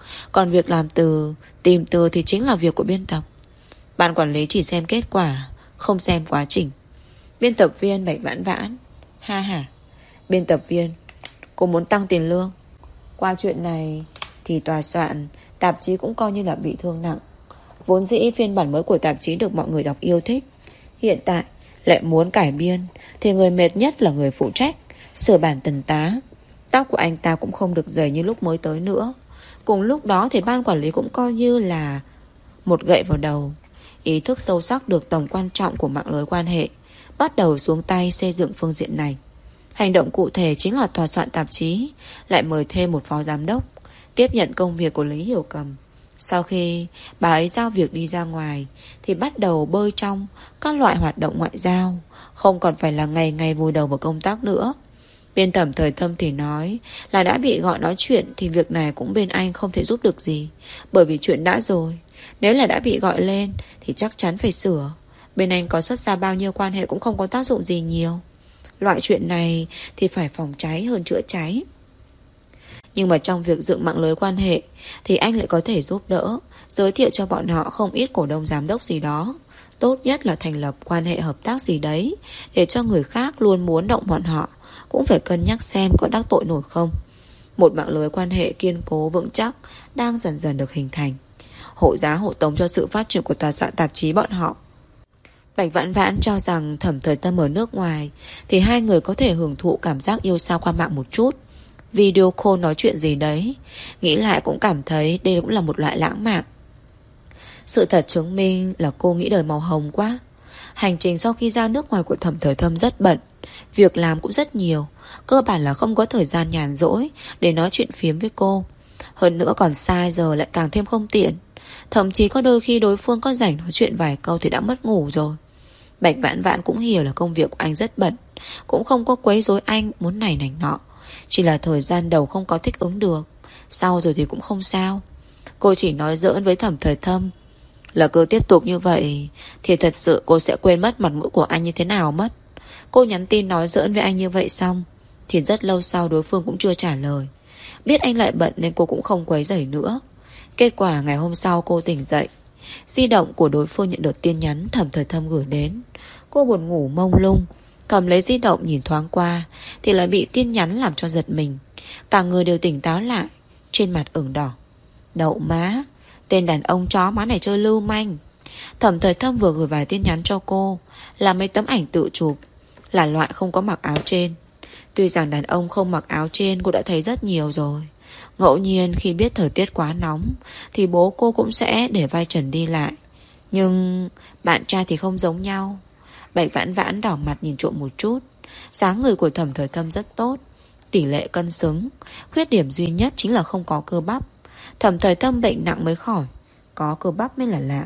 Còn việc làm từ, tìm từ thì chính là việc của biên tập. Ban quản lý chỉ xem kết quả, không xem quá trình. Biên tập viên Bạch Vãn Vãn: ha hả. Biên tập viên: cô muốn tăng tiền lương. Qua chuyện này thì tòa soạn, tạp chí cũng coi như là bị thương nặng. Vốn dĩ phiên bản mới của tạp chí được mọi người đọc yêu thích, hiện tại lại muốn cải biên, thì người mệt nhất là người phụ trách sửa bản tần tá. Tóc của anh ta cũng không được dày như lúc mới tới nữa. Cùng lúc đó thì ban quản lý cũng coi như là một gậy vào đầu. Ý thức sâu sắc được tầm quan trọng của mạng lưới quan hệ, bắt đầu xuống tay xây dựng phương diện này. Hành động cụ thể chính là tòa soạn tạp chí lại mời thêm một phó giám đốc tiếp nhận công việc của Lý Hiểu Cầm. Sau khi bà ấy giao việc đi ra ngoài thì bắt đầu bơi trong các loại hoạt động ngoại giao, không còn phải là ngày ngày vùi đầu vào công tác nữa. Biên tập Thời Thâm thì nói là đã bị gọi nói chuyện thì việc này cũng bên anh không thể giúp được gì, bởi vì chuyện đã rồi. Nếu là đã bị gọi lên thì chắc chắn phải sửa. Bên anh có xuất ra bao nhiêu quan hệ cũng không có tác dụng gì nhiều. Loại chuyện này thì phải phòng cháy hơn chữa cháy. Nhưng mà trong việc dựng mạng lưới quan hệ thì anh lại có thể giúp đỡ, giới thiệu cho bọn họ không ít cổ đông giám đốc gì đó. Tốt nhất là thành lập quan hệ hợp tác gì đấy, để cho người khác luôn muốn động bọn họ cũng phải cân nhắc xem có đắc tội nổi không. Một mạng lưới quan hệ kiên cố vững chắc đang dần dần được hình thành, hộ giá hộ tống cho sự phát triển của tòa soạn tạp chí bọn họ. Bạch Vãn Vãn cho rằng Thẩm Thời Tâm ở nước ngoài thì hai người có thể hưởng thụ cảm giác yêu xa qua mạng một chút, video call nói chuyện gì đấy. Nghĩ lại cũng cảm thấy đây cũng là một loại lãng mạn. Sự thật chứng minh là cô nghĩ đời màu hồng quá. Hành trình sau khi ra nước ngoài của Thẩm Thời Thâm rất bận, việc làm cũng rất nhiều, cơ bản là không có thời gian nhàn rỗi để nói chuyện phiếm với cô. Hơn nữa còn sai giờ lại càng thêm không tiện. Thậm chí có đôi khi đối phương có rảnh nói chuyện vài câu thì đã mất ngủ rồi. Bạch Vãn Vãn cũng hiểu là công việc của anh rất bận, cũng không có quấy rối anh muốn này nành nọ. Chỉ là thời gian đầu không có thích ứng được, sau rồi thì cũng không sao. Cô chỉ nói giỡn với Thẩm Thời Thâm là cứ tiếp tục như vậy thì thật sự cô sẽ quên mất mặt mũi của anh như thế nào mất. Cô nhắn tin nói giỡn với anh như vậy xong thì rất lâu sau đối phương cũng chưa trả lời. Biết anh lại bận nên cô cũng không quấy rầy nữa. Kết quả ngày hôm sau cô tỉnh dậy, di động của đối phương nhận được tin nhắn Thẩm Thời Thâm gửi đến. Cô buồn ngủ mông lung, cầm lấy di động nhìn thoáng qua thì lại bị tin nhắn làm cho giật mình. Cả người đều tỉnh táo lại, trên mặt ửng đỏ. Đậu má, tên đàn ông chó má này chơi lưu manh. Thẩm Thời Thâm vừa gửi vài tin nhắn cho cô, là mấy tấm ảnh tự chụp, là loại không có mặc áo trên. Tuy rằng đàn ông không mặc áo trên cô đã thấy rất nhiều rồi. Ngẫu nhiên khi biết thời tiết quá nóng thì bố cô cũng sẽ để vai trần đi lại. Nhưng bạn trai thì không giống nhau. Bạch Vãn Vãn đỏ mặt nhìn trộm một chút. Dáng người của Thẩm Thời Thâm rất tốt, tỷ lệ cân xứng. Khuyết điểm duy nhất chính là không có cơ bắp. Thẩm Thời Thâm bệnh nặng mới khỏi, có cơ bắp mới là lạ.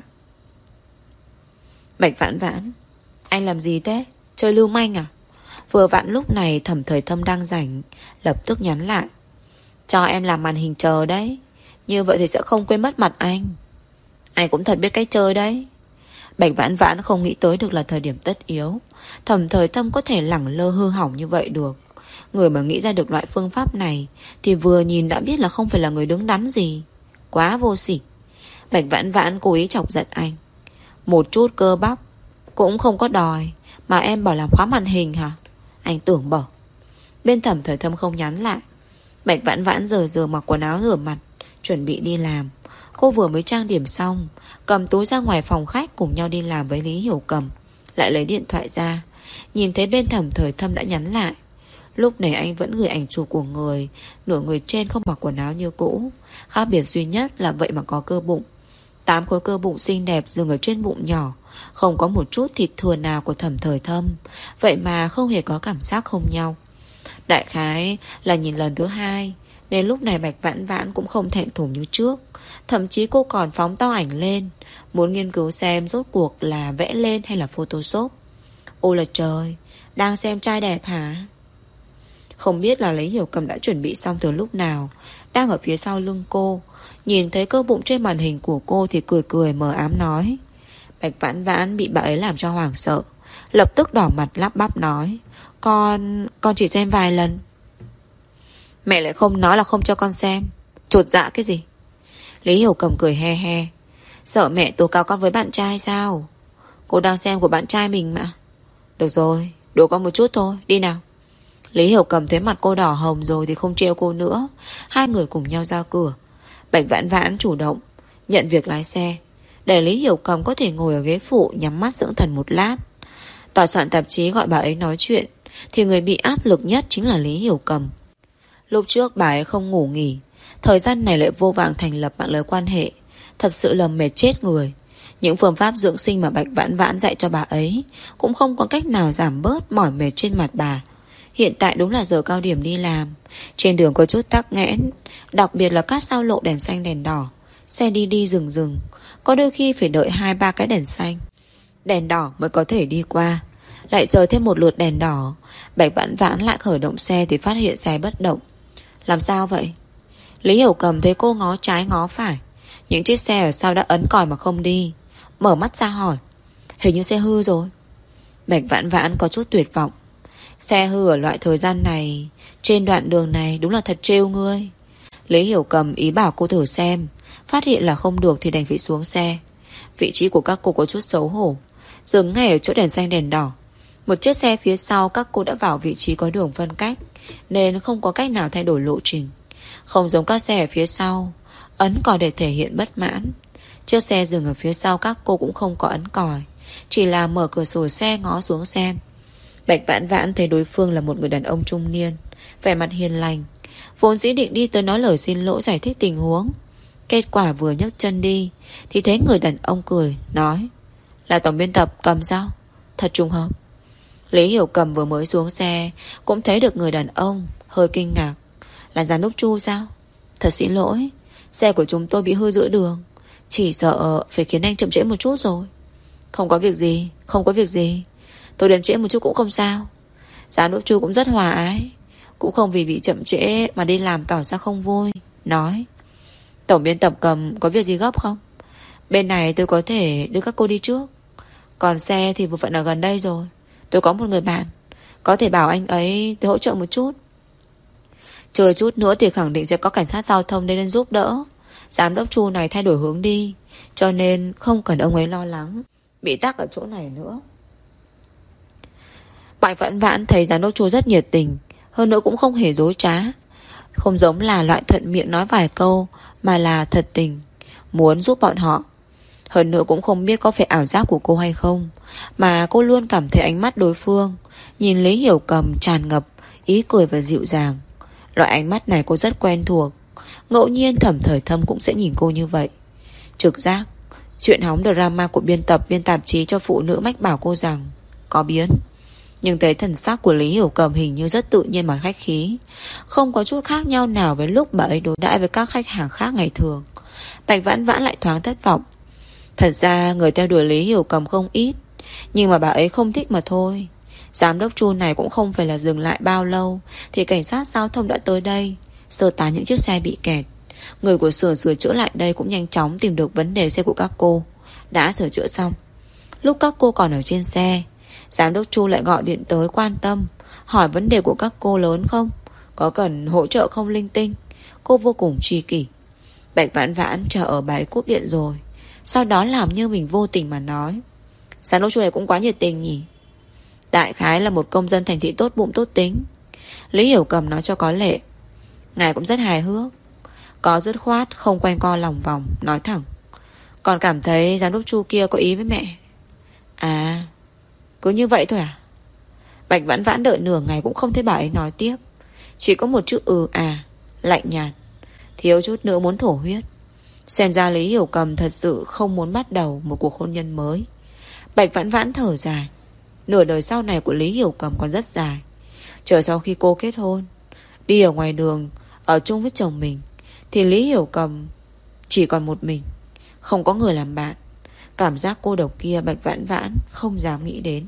Bạch Vãn Vãn: anh làm gì thế? Chơi lưu manh à? Vừa vặn lúc này Thẩm Thời Thâm đang rảnh, lập tức nhắn lại: cho em làm màn hình chờ đấy, như vậy thì sẽ không quên mất mặt anh. Anh cũng thật biết cách chơi đấy. Bạch Vãn Vãn không nghĩ tới được là thời điểm tất yếu Thẩm Thời Thâm có thể lẳng lơ hư hỏng như vậy được. Người mà nghĩ ra được loại phương pháp này thì vừa nhìn đã biết là không phải là người đứng đắn gì. Quá vô sỉ. Bạch Vãn Vãn cố ý chọc giận anh: một chút cơ bắp cũng không có đòi mà em bảo làm khóa màn hình hả? Anh tưởng bỏ. Bên Thẩm Thời Thâm không nhắn lại. Bạch Vãn Vãn giờ giờ mặc quần áo rửa mặt, chuẩn bị đi làm. Cô vừa mới trang điểm xong, cầm túi ra ngoài phòng khách cùng nhau đi làm với Lý Hiểu Cầm. Lại lấy điện thoại ra, nhìn thấy bên Thẩm Thời Thâm đã nhắn lại. Lúc này anh vẫn gửi ảnh chụp của người, nửa người trên không mặc quần áo như cũ. Khác biệt duy nhất là vậy mà có cơ bụng. Tám khối cơ bụng xinh đẹp dừng ở trên bụng nhỏ, không có một chút thịt thừa nào của Thẩm Thời Thâm. Vậy mà không hề có cảm giác không nhau. Đại khái là nhìn lần thứ hai nên lúc này Bạch Vãn Vãn cũng không thẹn thùng như trước. Thậm chí cô còn phóng to ảnh lên, muốn nghiên cứu xem rốt cuộc là vẽ lên hay là photoshop. Ôi là trời, đang xem trai đẹp hả? Không biết là Lý Hiểu Cầm đã chuẩn bị xong từ lúc nào, đang ở phía sau lưng cô. Nhìn thấy cơ bụng trên màn hình của cô thì cười cười mờ ám nói. Bạch Vãn Vãn bị bà ấy làm cho hoảng sợ, lập tức đỏ mặt lắp bắp nói: Con... con chỉ xem vài lần. Mẹ lại không nói là không cho con xem. Chột dạ cái gì? Lý Hiểu Cầm cười he he. Sợ mẹ tố cáo con với bạn trai sao? Cô đang xem của bạn trai mình mà. Được rồi, đùa con một chút thôi, đi nào. Lý Hiểu Cầm thấy mặt cô đỏ hồng rồi thì không trêu cô nữa. Hai người cùng nhau ra cửa. Bạch Vãn Vãn chủ động nhận việc lái xe, để Lý Hiểu Cầm có thể ngồi ở ghế phụ nhắm mắt dưỡng thần một lát. Tòa soạn tạp chí gọi bà ấy nói chuyện, thì người bị áp lực nhất chính là Lý Hiểu Cầm. Lúc trước bà ấy không ngủ nghỉ, thời gian này lại vô vàng thành lập mạng lưới quan hệ, thật sự là mệt chết người. Những phương pháp dưỡng sinh mà Bạch Vãn Vãn dạy cho bà ấy cũng không có cách nào giảm bớt mỏi mệt trên mặt bà. Hiện tại đúng là giờ cao điểm đi làm, trên đường có chút tắc nghẽn, đặc biệt là các sao lộ đèn xanh đèn đỏ, xe đi đi dừng dừng, có đôi khi phải đợi hai ba cái đèn xanh, đèn đỏ mới có thể đi qua. Lại chờ thêm một lượt đèn đỏ, Bạch Vãn Vãn lại khởi động xe thì phát hiện xe bất động. Làm sao vậy? Lý Hiểu Cầm thấy cô ngó trái ngó phải, những chiếc xe ở sau đã ấn còi mà không đi. Mở mắt ra hỏi, hình như xe hư rồi. Bạch Vãn Vãn có chút tuyệt vọng. Xe hư ở loại thời gian này, trên đoạn đường này đúng là thật trêu ngươi. Lý Hiểu Cầm ý bảo cô thử xem, phát hiện là không được thì đành phải xuống xe. Vị trí của các cô có chút xấu hổ, dừng ngay ở chỗ đèn xanh đèn đỏ. Một chiếc xe phía sau các cô đã vào vị trí có đường phân cách, nên không có cách nào thay đổi lộ trình. Không giống các xe ở phía sau, ấn còi để thể hiện bất mãn. Chiếc xe dừng ở phía sau các cô cũng không có ấn còi, chỉ là mở cửa sổ xe ngó xuống xem. Bạch Vãn Vãn thấy đối phương là một người đàn ông trung niên, vẻ mặt hiền lành, vốn dĩ định đi tới nói lời xin lỗi giải thích tình huống. Kết quả vừa nhấc chân đi thì thấy người đàn ông cười, nói, là tổng biên tập Cầm sao? Thật trùng hợp. Lý Hiểu Cầm vừa mới xuống xe cũng thấy được người đàn ông, hơi kinh ngạc. Là giám đốc Chu sao? Thật xin lỗi, xe của chúng tôi bị hư giữa đường, chỉ sợ phải khiến anh chậm trễ một chút rồi. Không có việc gì, không có việc gì, tôi đến trễ một chút cũng không sao. Giám đốc Chu cũng rất hòa ái, cũng không vì bị chậm trễ mà đi làm tỏ ra không vui, nói, tổng biên tập Cầm có việc gì gấp không? Bên này tôi có thể đưa các cô đi trước, còn xe thì vừa vặn ở gần đây rồi. Tôi có một người bạn, có thể bảo anh ấy tôi hỗ trợ một chút. Chờ chút nữa thì khẳng định sẽ có cảnh sát giao thông đến giúp đỡ. Giám đốc Chu này thay đổi hướng đi, cho nên không cần ông ấy lo lắng bị tắc ở chỗ này nữa. Bạch Vãn Vãn thấy giám đốc Chu rất nhiệt tình, hơn nữa cũng không hề dối trá, không giống là loại thuận miệng nói vài câu, mà là thật tình muốn giúp bọn họ. Hơn nữa cũng không biết có phải ảo giác của cô hay không, mà cô luôn cảm thấy ánh mắt đối phương nhìn Lý Hiểu Cầm tràn ngập ý cười và dịu dàng. Loại ánh mắt này cô rất quen thuộc, ngẫu nhiên Thẩm Thời Thâm cũng sẽ nhìn cô như vậy. Trực giác, chuyện hóng drama của biên tập viên tạp chí cho phụ nữ mách bảo cô rằng có biến. Nhưng thấy thần sắc của Lý Hiểu Cầm hình như rất tự nhiên mà khách khí, không có chút khác nhau nào với lúc bà ấy đối đãi với các khách hàng khác ngày thường. Bạch Vãn Vãn lại thoáng thất vọng. Thật ra người theo đuổi Lý Hiểu Cầm không ít, nhưng mà bà ấy không thích mà thôi. Giám đốc Chu này cũng không phải là dừng lại bao lâu thì cảnh sát giao thông đã tới đây, sơ tán những chiếc xe bị kẹt. Người của xưởng sửa chữa lại đây cũng nhanh chóng tìm được vấn đề xe của các cô đã sửa chữa xong. Lúc các cô còn ở trên xe, giám đốc Chu lại gọi điện tới quan tâm, hỏi vấn đề của các cô lớn không, có cần hỗ trợ không linh tinh. Cô vô cùng tri kỷ. Bạch Vãn Vãn chờ ở bà ấy cúp điện rồi, sau đó làm như mình vô tình mà nói, giám đốc Chu này cũng quá nhiệt tình nhỉ. Đại khái là một công dân thành thị tốt bụng tốt tính. Lý Hiểu Cầm nói cho có lệ. Ngài cũng rất hài hước, có dứt khoát, không quanh co lòng vòng, nói thẳng, còn cảm thấy giám đốc Chu kia có ý với mẹ. À, cứ như vậy thôi à? Bạch Vãn Vãn đợi nửa ngày cũng không thấy bà ấy nói tiếp, chỉ có một chữ ừ à, lạnh nhạt, thiếu chút nữa muốn thổ huyết. Xem ra Lý Hiểu Cầm thật sự không muốn bắt đầu một cuộc hôn nhân mới. Bạch Vãn Vãn thở dài. Nửa đời sau này của Lý Hiểu Cầm còn rất dài. Chờ sau khi cô kết hôn, đi ở ngoài đường, ở chung với chồng mình, thì Lý Hiểu Cầm chỉ còn một mình, không có người làm bạn. Cảm giác cô độc kia Bạch Vãn Vãn không dám nghĩ đến.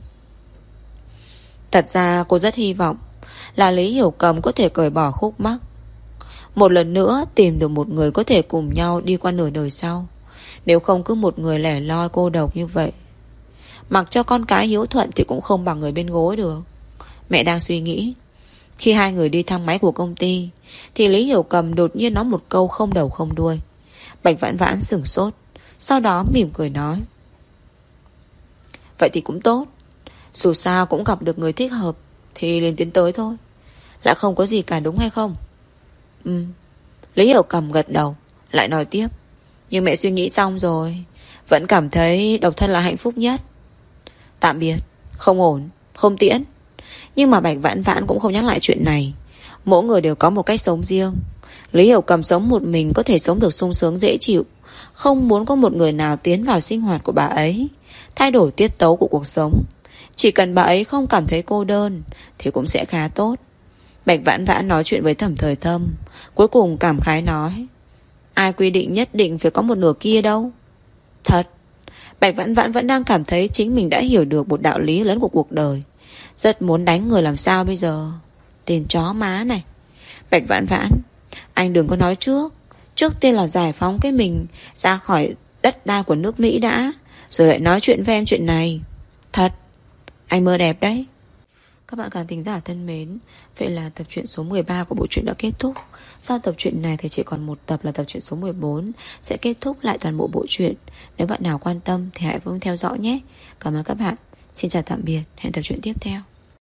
Thật ra cô rất hy vọng là Lý Hiểu Cầm có thể cởi bỏ khúc mắc, một lần nữa tìm được một người có thể cùng nhau đi qua nửa đời sau. Nếu không cứ một người lẻ loi cô độc như vậy, mặc cho con cái hiếu thuận thì cũng không bằng người bên gối được. Mẹ đang suy nghĩ. Khi hai người đi thang máy của công ty thì Lý Hiểu Cầm đột nhiên nói một câu không đầu không đuôi. Bạch Vãn Vãn sửng sốt, sau đó mỉm cười nói: Vậy thì cũng tốt. Dù sao cũng gặp được người thích hợp thì liền tiến tới thôi. Lại không có gì cả đúng hay không? Ừ. Lý Hiểu Cầm gật đầu, lại nói tiếp: Nhưng mẹ suy nghĩ xong rồi, vẫn cảm thấy độc thân là hạnh phúc nhất. Tạm biệt. Không ổn, không tiễn. Nhưng mà Bạch Vãn Vãn cũng không nhắc lại chuyện này. Mỗi người đều có một cách sống riêng. Lý Hiểu Cầm sống một mình có thể sống được sung sướng dễ chịu, không muốn có một người nào tiến vào sinh hoạt của bà ấy, thay đổi tiết tấu của cuộc sống. Chỉ cần bà ấy không cảm thấy cô đơn thì cũng sẽ khá tốt. Bạch Vãn Vãn nói chuyện với Thẩm Thời Thâm, cuối cùng cảm khái nói: Ai quy định nhất định phải có một nửa kia đâu. Thật. Bạch Vãn Vãn vẫn đang cảm thấy chính mình đã hiểu được một đạo lý lớn của cuộc đời. Rất muốn đánh người làm sao bây giờ. Tên chó má này. Bạch Vãn Vãn, anh đừng có nói trước. Trước tiên là giải phóng cái mình ra khỏi đất đai của nước Mỹ đã, rồi lại nói chuyện với em chuyện này. Thật. Anh mơ đẹp đấy. Các bạn khán thính giả thân mến, vậy là tập truyện số mười ba của bộ truyện đã kết thúc. Sau tập truyện này thì chỉ còn một tập là tập truyện số mười bốn sẽ kết thúc lại toàn bộ bộ truyện. Nếu bạn nào quan tâm thì hãy vương theo dõi nhé. Cảm ơn các bạn. Xin chào tạm biệt. Hẹn tập truyện tiếp theo.